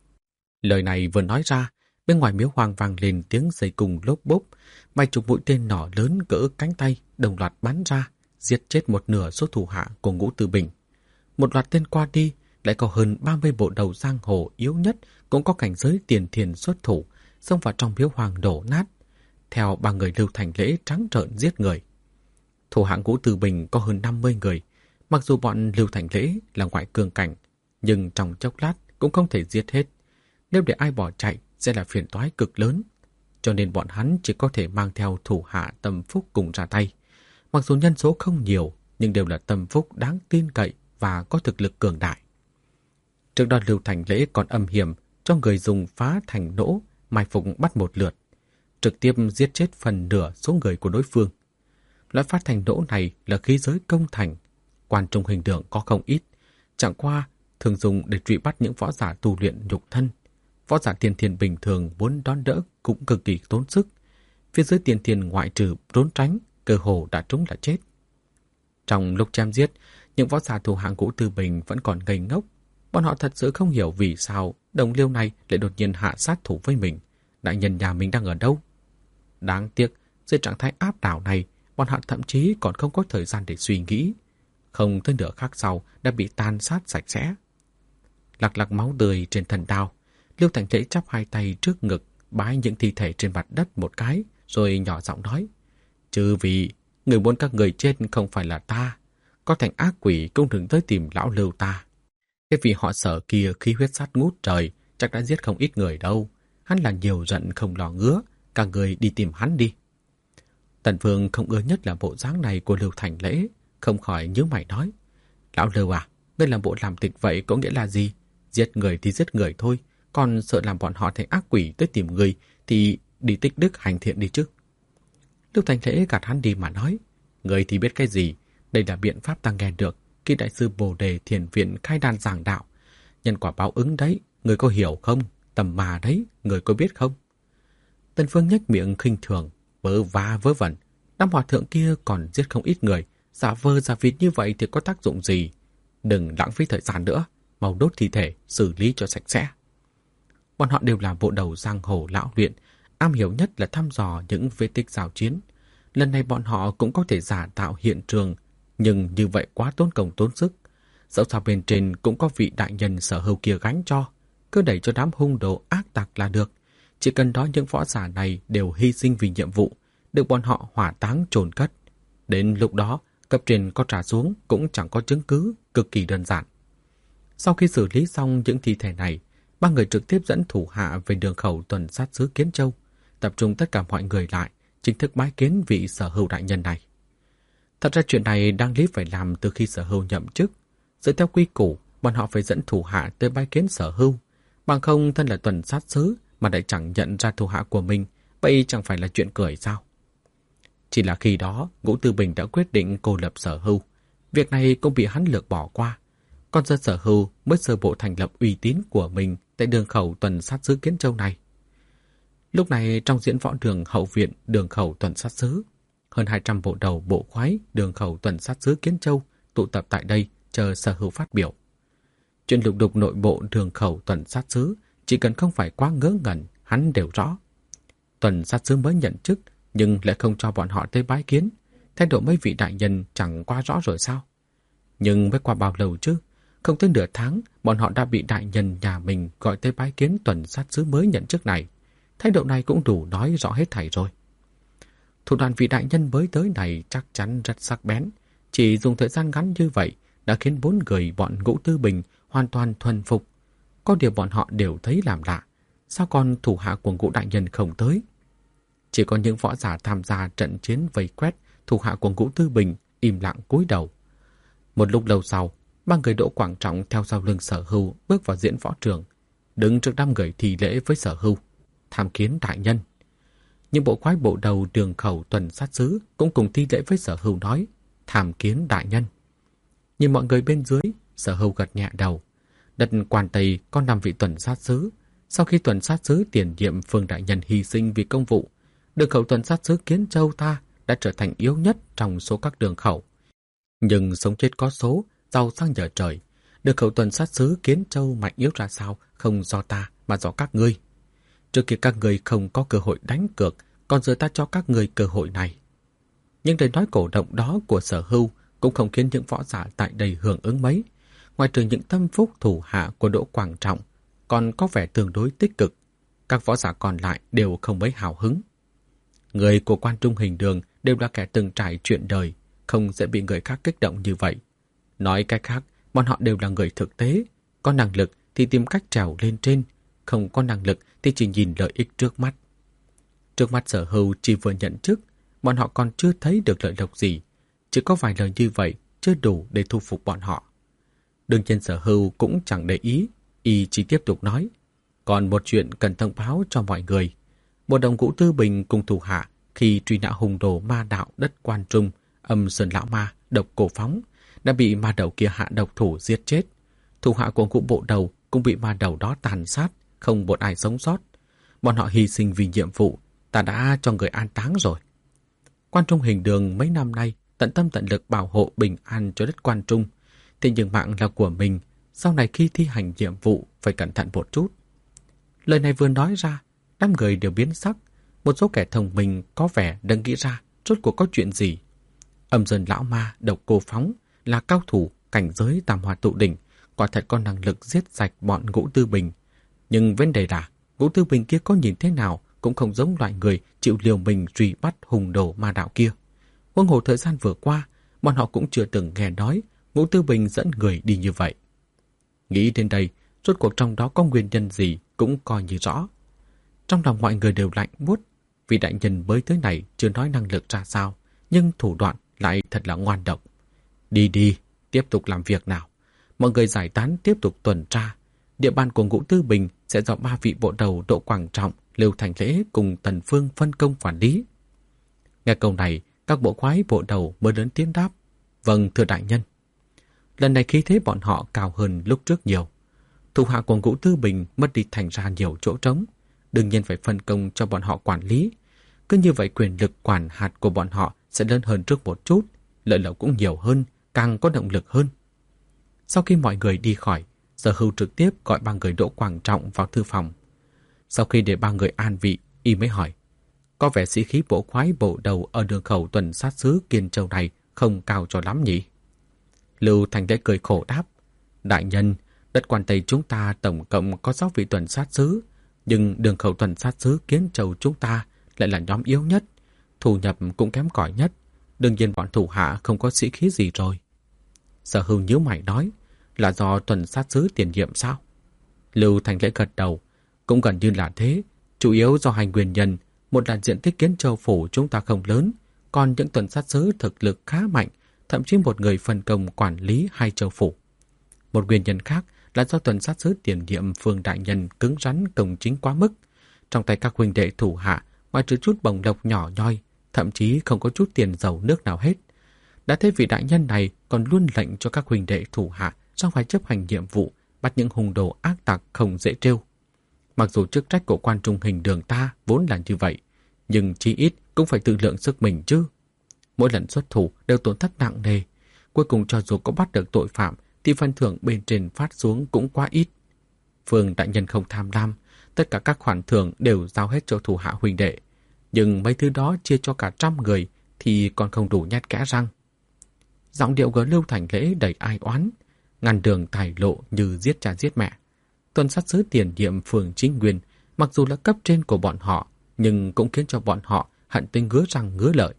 Lời này vừa nói ra, bên ngoài miếu hoang vang lên tiếng dây cung lốp bốp, vài chục mũi tên nỏ lớn cỡ cánh tay đồng loạt bắn ra, giết chết một nửa số thủ hạ của Ngũ Tư Bình. Một loạt tên qua đi, lại có hơn 30 bộ đầu giang hồ yếu nhất cũng có cảnh giới tiền thiền xuất thủ, xông vào trong miếu hoang đổ nát. Theo ba người Lưu Thành Lễ trắng trợn giết người. Thủ hạ Ngũ Tư Bình có hơn 50 người, mặc dù bọn Lưu Thành Lễ là ngoại cường cảnh, nhưng trong chốc lát cũng không thể giết hết. Nếu để ai bỏ chạy sẽ là phiền toái cực lớn, cho nên bọn hắn chỉ có thể mang theo thủ hạ tâm phúc cùng ra tay. Mặc dù nhân số không nhiều, nhưng đều là tâm phúc đáng tin cậy và có thực lực cường đại. Trước đó Lưu Thành Lễ còn âm hiểm cho người dùng phá thành nỗ mai phục bắt một lượt, trực tiếp giết chết phần nửa số người của đối phương. Loại phát thành nỗ này là khí giới công thành, quan trung hình đường có không ít, chẳng qua thường dùng để truy bắt những võ giả tu luyện nhục thân. Võ giả tiền thiền bình thường muốn đón đỡ cũng cực kỳ tốn sức. Phía dưới tiền thiền ngoại trừ trốn tránh, cơ hồ đã trúng là chết. Trong lúc chém giết, những võ giả thủ hạng Ngũ Tư Bình vẫn còn ngây ngốc. Bọn họ thật sự không hiểu vì sao đồng liêu này lại đột nhiên hạ sát thủ với mình. Đại nhân nhà mình đang ở đâu? Đáng tiếc, dưới trạng thái áp đảo này, bọn họ thậm chí còn không có thời gian để suy nghĩ. Không tới nửa khắc sau đã bị tàn sát sạch sẽ. Lặc lặc máu tươi trên thân đao, Lưu Thành Lễ chắp hai tay trước ngực, bái những thi thể trên mặt đất một cái, rồi nhỏ giọng nói: Chư vị, người muốn các người chết không phải là ta. Có thành ác quỷ cũng đừng tới tìm lão Lưu ta. Cái vị họ Sở kia khí huyết sát ngút trời, chắc đã giết không ít người đâu. Hắn là nhiều giận không lo ngứa, các người đi tìm hắn đi. Tần Vương không ưa nhất là bộ dáng này của Lưu Thành Lễ, không khỏi nhíu mày nói: Lão Lưu à, ngươi làm bộ làm tịch vậy có nghĩa là gì? Giết người thì giết người thôi, còn sợ làm bọn họ thành ác quỷ tới tìm người thì đi tích đức hành thiện đi chứ. Lưu Thành Lễ gạt hắn đi mà nói: Người thì biết cái gì? Đây là biện pháp ta nghe được khi đại sư Bồ Đề Thiền Viện khai đàn giảng đạo. Nhân quả báo ứng đấy, người có hiểu không? Tầm mà đấy, người có biết không? Tần Phương nhếch miệng khinh thường, vớ va vớ vẩn. Năm hòa thượng kia còn giết không ít người, giả vờ giả vịt như vậy thì có tác dụng gì? Đừng lãng phí thời gian nữa, mau đốt thi thể, xử lý cho sạch sẽ. Bọn họ đều là bộ đầu giang hồ lão luyện, am hiểu nhất là thăm dò những vết tích giao chiến. Lần này bọn họ cũng có thể giả tạo hiện trường, nhưng như vậy quá tốn công tốn sức. Dẫu sao bên trên cũng có vị đại nhân Sở Hưu kia gánh cho, cứ đẩy cho đám hung đồ ác tặc là được. Chỉ cần đó những võ giả này đều hy sinh vì nhiệm vụ, được bọn họ hỏa táng chôn cất. Đến lúc đó, cấp trên có trả xuống cũng chẳng có chứng cứ, cực kỳ đơn giản. Sau khi xử lý xong những thi thể này, ba người trực tiếp dẫn thủ hạ về đường khẩu tuần sát xứ Kiến Châu, tập trung tất cả mọi người lại, chính thức bái kiến vị Sở Hưu đại nhân này. Thật ra chuyện này đang lý phải làm từ khi Sở Hưu nhậm chức. Dựa theo quy củ, bọn họ phải dẫn thủ hạ tới bái kiến Sở Hưu. Bằng không thân là tuần sát sứ mà lại chẳng nhận ra thủ hạ của mình, vậy chẳng phải là chuyện cười sao? Chỉ là khi đó, Ngũ Tư Bình đã quyết định cô lập Sở Hưu. Việc này cũng bị hắn lược bỏ qua. Còn giờ Sở Hưu mới sơ bộ thành lập uy tín của mình tại đường khẩu tuần sát sứ Kiến Châu này. Lúc này trong diễn võ đường hậu viện đường khẩu tuần sát sứ, hơn 200 bộ đầu bộ khoái đường khẩu tuần sát sứ Kiến Châu tụ tập tại đây chờ Sở Hưu phát biểu. Chuyện lục đục nội bộ đường khẩu tuần sát sứ chỉ cần không phải quá ngớ ngẩn, hắn đều rõ. Tuần sát sứ mới nhận chức nhưng lại không cho bọn họ tới bái kiến. Thái độ mấy vị đại nhân chẳng quá rõ rồi sao? Nhưng mới qua bao lâu chứ? Không tới nửa tháng, bọn họ đã bị đại nhân nhà mình gọi tới bái kiến tuần sát sứ mới nhận chức này. Thái độ này cũng đủ nói rõ hết thảy rồi. Thủ đoạn vị đại nhân mới tới này chắc chắn rất sắc bén. Chỉ dùng thời gian ngắn như vậy đã khiến 4 người bọn Ngũ Tư Bình hoàn toàn thuần phục. Có điều bọn họ đều thấy làm lạ. Sao còn thủ hạ của Ngũ đại nhân không tới? Chỉ có những võ giả tham gia trận chiến vây quét thủ hạ của Ngũ Tư Bình im lặng cúi đầu. Một lúc lâu sau, 3 người Đỗ Quảng Trọng theo sau lưng Sở Hưu bước vào diễn võ trường, đứng trước 5 người thi lễ với Sở Hưu, tham kiến đại nhân. Những bộ khoái bộ đầu đường khẩu tuần sát sứ cũng cùng thi lễ với Sở Hưu nói, tham kiến đại nhân. Nhìn mọi người bên dưới, Sở Hưu gật nhẹ đầu. Đất Quan Tây có 5 vị tuần sát sứ. Sau khi tuần sát sứ tiền nhiệm Phương đại nhân hy sinh vì công vụ, đường khẩu tuần sát sứ Kiến Châu ta đã trở thành yếu nhất trong số các đường khẩu. Nhưng sống chết có số, giàu sang nhờ trời. Đường khẩu tuần sát sứ Kiến Châu mạnh yếu ra sao không do ta mà do các ngươi. Trước kia các ngươi không có cơ hội đánh cược, còn giờ ta cho các ngươi cơ hội này. Nhưng lời nói cổ động đó của Sở Hưu cũng không khiến những võ giả tại đây hưởng ứng mấy. Ngoài trừ những tâm phúc thủ hạ của Đỗ Quảng Trọng còn có vẻ tương đối tích cực, các võ giả còn lại đều không mấy hào hứng. Người của Quan Trung Hình Đường đều là kẻ từng trải chuyện đời, không sẽ bị người khác kích động như vậy. Nói cách khác, bọn họ đều là người thực tế, có năng lực thì tìm cách trèo lên trên, không có năng lực thì chỉ nhìn lợi ích trước mắt. Trước mắt Sở Hưu chỉ vừa nhận chức, bọn họ còn chưa thấy được lợi lộc gì, chỉ có vài lời như vậy chưa đủ để thu phục bọn họ. Đương nhiên Sở Hưu cũng chẳng để ý, y chỉ tiếp tục nói, còn một chuyện cần thông báo cho mọi người. Bộ đồng Ngũ Tư Bình cùng thủ hạ khi truy nã hung đồ ma đạo đất Quan Trung, Âm Sơn Lão Ma, Độc Cổ Phóng đã bị ma đầu kia hạ độc thủ giết chết. Thủ hạ của Ngũ bộ đầu cũng bị ma đầu đó tàn sát, không một ai sống sót. Bọn họ hy sinh vì nhiệm vụ, ta đã cho người an táng rồi. Quan Trung Hình Đường mấy năm nay tận tâm tận lực bảo hộ bình an cho đất Quan Trung. Thế nhưng mạng là của mình, sau này khi thi hành nhiệm vụ phải cẩn thận một chút. Lời này vừa nói ra, 5 người đều biến sắc. Một số kẻ thông minh có vẻ đang nghĩ ra rốt cuộc có chuyện gì. Âm Sơn Lão Ma, Độc Cô Phóng là cao thủ cảnh giới tam hoa tụ đỉnh, quả thật có năng lực giết sạch bọn Ngũ Tư Bình. Nhưng vấn đề là Ngũ Tư Bình kia có nhìn thế nào cũng không giống loại người chịu liều mình truy bắt hùng đồ ma đạo kia. Huống hồ thời gian vừa qua, bọn họ cũng chưa từng nghe nói Ngũ Tư Bình dẫn người đi như vậy. Nghĩ đến đây, rốt cuộc trong đó có nguyên nhân gì cũng coi như rõ. Trong lòng mọi người đều lạnh buốt, vì đại nhân mới tới này chưa nói năng lực ra sao, nhưng thủ đoạn lại thật là ngoan độc. Đi đi, tiếp tục làm việc nào. Mọi người giải tán tiếp tục tuần tra. Địa bàn của Ngũ Tư Bình sẽ do 3 vị bộ đầu Đỗ Quảng Trọng, Lưu Thành Lễ cùng Tần Phương phân công quản lý. Nghe câu này, các bộ khoái bộ đầu mới lớn tiếng đáp. Vâng, thưa đại nhân. Lần này khí thế bọn họ cao hơn lúc trước nhiều. Thủ hạ của Ngũ Tư Bình mất đi thành ra nhiều chỗ trống, đương nhiên phải phân công cho bọn họ quản lý. Cứ như vậy quyền lực quản hạt của bọn họ sẽ lớn hơn trước một chút, lợi lộc cũng nhiều hơn, càng có động lực hơn. Sau khi mọi người đi khỏi, Sở Hưu trực tiếp gọi 3 người Đỗ Quảng Trọng vào thư phòng. Sau khi để 3 người an vị, y mới hỏi, có vẻ sĩ khí bộ khoái bộ đầu ở đường khẩu tuần sát sứ Kiên Châu này không cao cho lắm nhỉ? Lưu Thành Lễ cười khổ đáp, đại nhân, đất Quan Tây chúng ta tổng cộng có 6 vị tuần sát sứ, nhưng đường khẩu tuần sát sứ Kiến Châu chúng ta lại là nhóm yếu nhất, thu nhập cũng kém cỏi nhất, đương nhiên bọn thủ hạ không có sĩ khí gì rồi. Sở Hưu nhíu mày nói, là do tuần sát sứ tiền nhiệm sao? Lưu Thành Lễ gật đầu, cũng gần như là thế, chủ yếu do hai nguyên nhân, một là diện tích Kiến Châu phủ chúng ta không lớn, còn những tuần sát sứ thực lực khá mạnh, thậm chí một người phân công quản lý 2 châu phủ. Một nguyên nhân khác là do tuần sát sứ tiền nhiệm Phương đại nhân cứng rắn công chính quá mức. Trong tay các huynh đệ thủ hạ, ngoài trừ chút bổng lộc nhỏ nhoi, thậm chí không có chút tiền dầu nước nào hết. Đã thế vị đại nhân này còn luôn lệnh cho các huynh đệ thủ hạ xong phải chấp hành nhiệm vụ, bắt những hung đồ ác tặc không dễ trêu. Mặc dù chức trách của quan trung hình đường ta vốn là như vậy, nhưng chí ít cũng phải tự lượng sức mình chứ. Mỗi lần xuất thủ đều tổn thất nặng nề. Cuối cùng cho dù có bắt được tội phạm thì phần thưởng bên trên phát xuống cũng quá ít. Phương đại nhân không tham lam, tất cả các khoản thưởng đều giao hết cho thủ hạ huynh đệ. Nhưng mấy thứ đó chia cho cả 100 người thì còn không đủ nhét kẽ răng. Giọng điệu của Lưu Thành Lễ đầy ai oán, ngăn đường tài lộ như giết cha giết mẹ. Tuần sát sứ tiền nhiệm Phường Chính Nguyên, mặc dù là cấp trên của bọn họ, nhưng cũng khiến cho bọn họ hận tới ngứa răng ngứa lợi.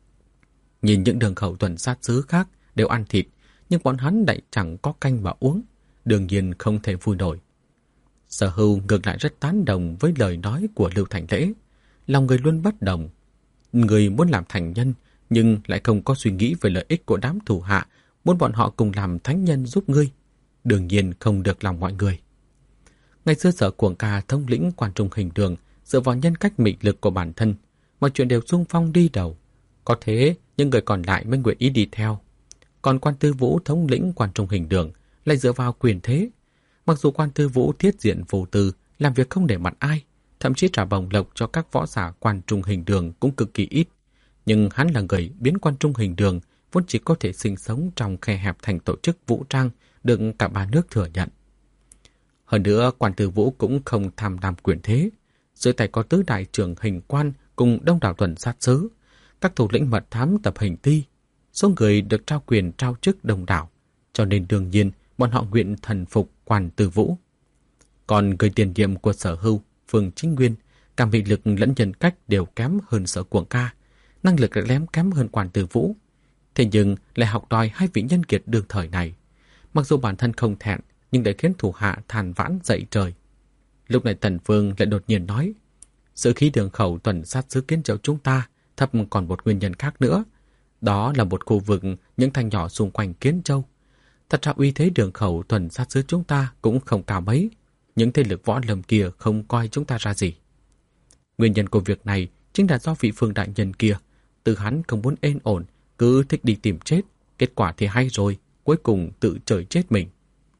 Nhìn những đường khẩu tuần sát sứ khác đều ăn thịt, nhưng bọn hắn lại chẳng có canh mà uống, đương nhiên không thể vui nổi. Sở Hưu ngược lại rất tán đồng với lời nói của Lưu Thành Lễ. Lòng người luôn bất đồng. Người muốn làm thành nhân, nhưng lại không có suy nghĩ về lợi ích của đám thủ hạ, muốn bọn họ cùng làm thánh nhân giúp ngươi. Đương nhiên không được lòng mọi người. Ngày xưa Sở Cuồng Ca thống lĩnh quan trung hình đường, dựa vào nhân cách mị lực của bản thân, mọi chuyện đều xung phong đi đầu. Có thế, những người còn lại mới nguyện ý đi theo. Còn quan Tư Vũ thống lĩnh quan trung hình đường lại dựa vào quyền thế. Mặc dù quan Tư Vũ thiết diện vô tư, làm việc không để mặt ai, thậm chí trả bổng lộc cho các võ giả quan trung hình đường cũng cực kỳ ít. Nhưng hắn là người biến quan trung hình đường vốn chỉ có thể sinh sống trong khe hẹp thành tổ chức vũ trang được cả 3 nước thừa nhận. Hơn nữa, quan Tư Vũ cũng không tham lam quyền thế. Dưới tay có tứ đại trưởng hình quan cùng đông đảo tuần sát sứ, các thủ lĩnh mật thám tập hình ti. Số người được trao quyền trao chức đông đảo, cho nên đương nhiên bọn họ nguyện thần phục quan Tư Vũ. Còn người tiền nhiệm của Sở Hưu, Phường Chính Nguyên, cả mị lực lẫn nhân cách đều kém hơn Sở Cuồng Ca, năng lực lại kém hơn quan Tư Vũ. Thế nhưng lại học đòi hai vị nhân kiệt đương thời này. Mặc dù bản thân không thẹn, nhưng lại khiến thủ hạ than vãn dậy trời. Lúc này Tần Vương lại đột nhiên nói, sự khí đường khẩu tuần sát sứ Kiến Châu chúng ta thấp còn một nguyên nhân khác nữa. Đó là một khu vực những thành nhỏ xung quanh Kiến Châu. Thật ra uy thế đường khẩu tuần sát sứ chúng ta cũng không cao mấy. Những thế lực võ lâm kia không coi chúng ta ra gì. Nguyên nhân của việc này chính là do vị Phương đại nhân kia. Từ hắn không muốn êm ổn, cứ thích đi tìm chết. Kết quả thì hay rồi, cuối cùng tự trời chết mình.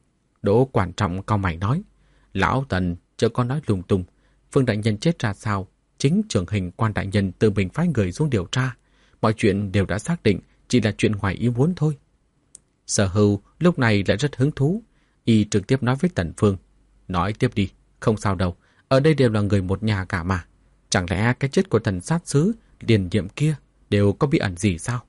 Đỗ Quan Trọng cau mày nói, lão Tần chớ có nói lung tung. Phương đại nhân chết ra sao? Chính trưởng hình quan đại nhân tự mình phái người xuống điều tra. Mọi chuyện đều đã xác định, chỉ là chuyện ngoài ý muốn thôi. Sở Hưu lúc này lại rất hứng thú. Y trực tiếp nói với Tần Phương, nói tiếp đi, không sao đâu, ở đây đều là người một nhà cả mà. Chẳng lẽ cái chết của thần sát sứ điền nhiệm kia đều có bí ẩn gì sao?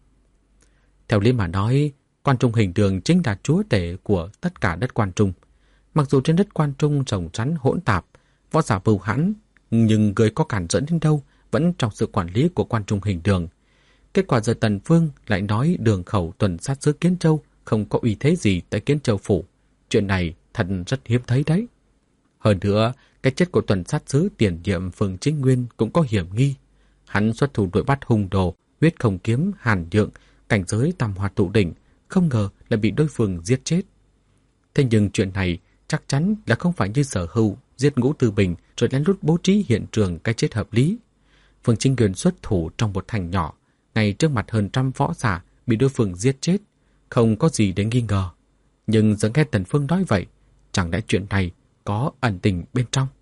Theo lý mà nói, Quan Trung hình đường chính là chúa tể của tất cả đất Quan Trung. Mặc dù trên đất Quan Trung rồng rắn hỗn tạp, võ giả bưu hãn, nhưng người có cản dẫn đến đâu vẫn trong sự quản lý của Quan Trung hình đường. Kết quả giờ Tần Phương lại nói đường khẩu tuần sát sứ Kiến Châu không có uy thế gì tại Kiến Châu phủ. Chuyện này thật rất hiếm thấy đấy. Hơn nữa, cái chết của tuần sát sứ tiền nhiệm Phường Chính Nguyên cũng có hiểm nghi. Hắn xuất thủ đuổi bắt hung đồ, huyết không kiếm, hàn nhượng, cảnh giới tam hoa tụ đỉnh, không ngờ là bị đối phương giết chết. Thế nhưng chuyện này chắc chắn là không phải như Sở Hưu giết Ngũ Tư Bình rồi lén lút bố trí hiện trường cái chết hợp lý. Phường Chính Nguyên xuất thủ trong một thành nhỏ, ngay trước mặt hơn 100 võ giả bị đối phương giết chết, không có gì để nghi ngờ. Nhưng giờ nghe Tần Phương nói vậy, chẳng lẽ chuyện này có ẩn tình bên trong?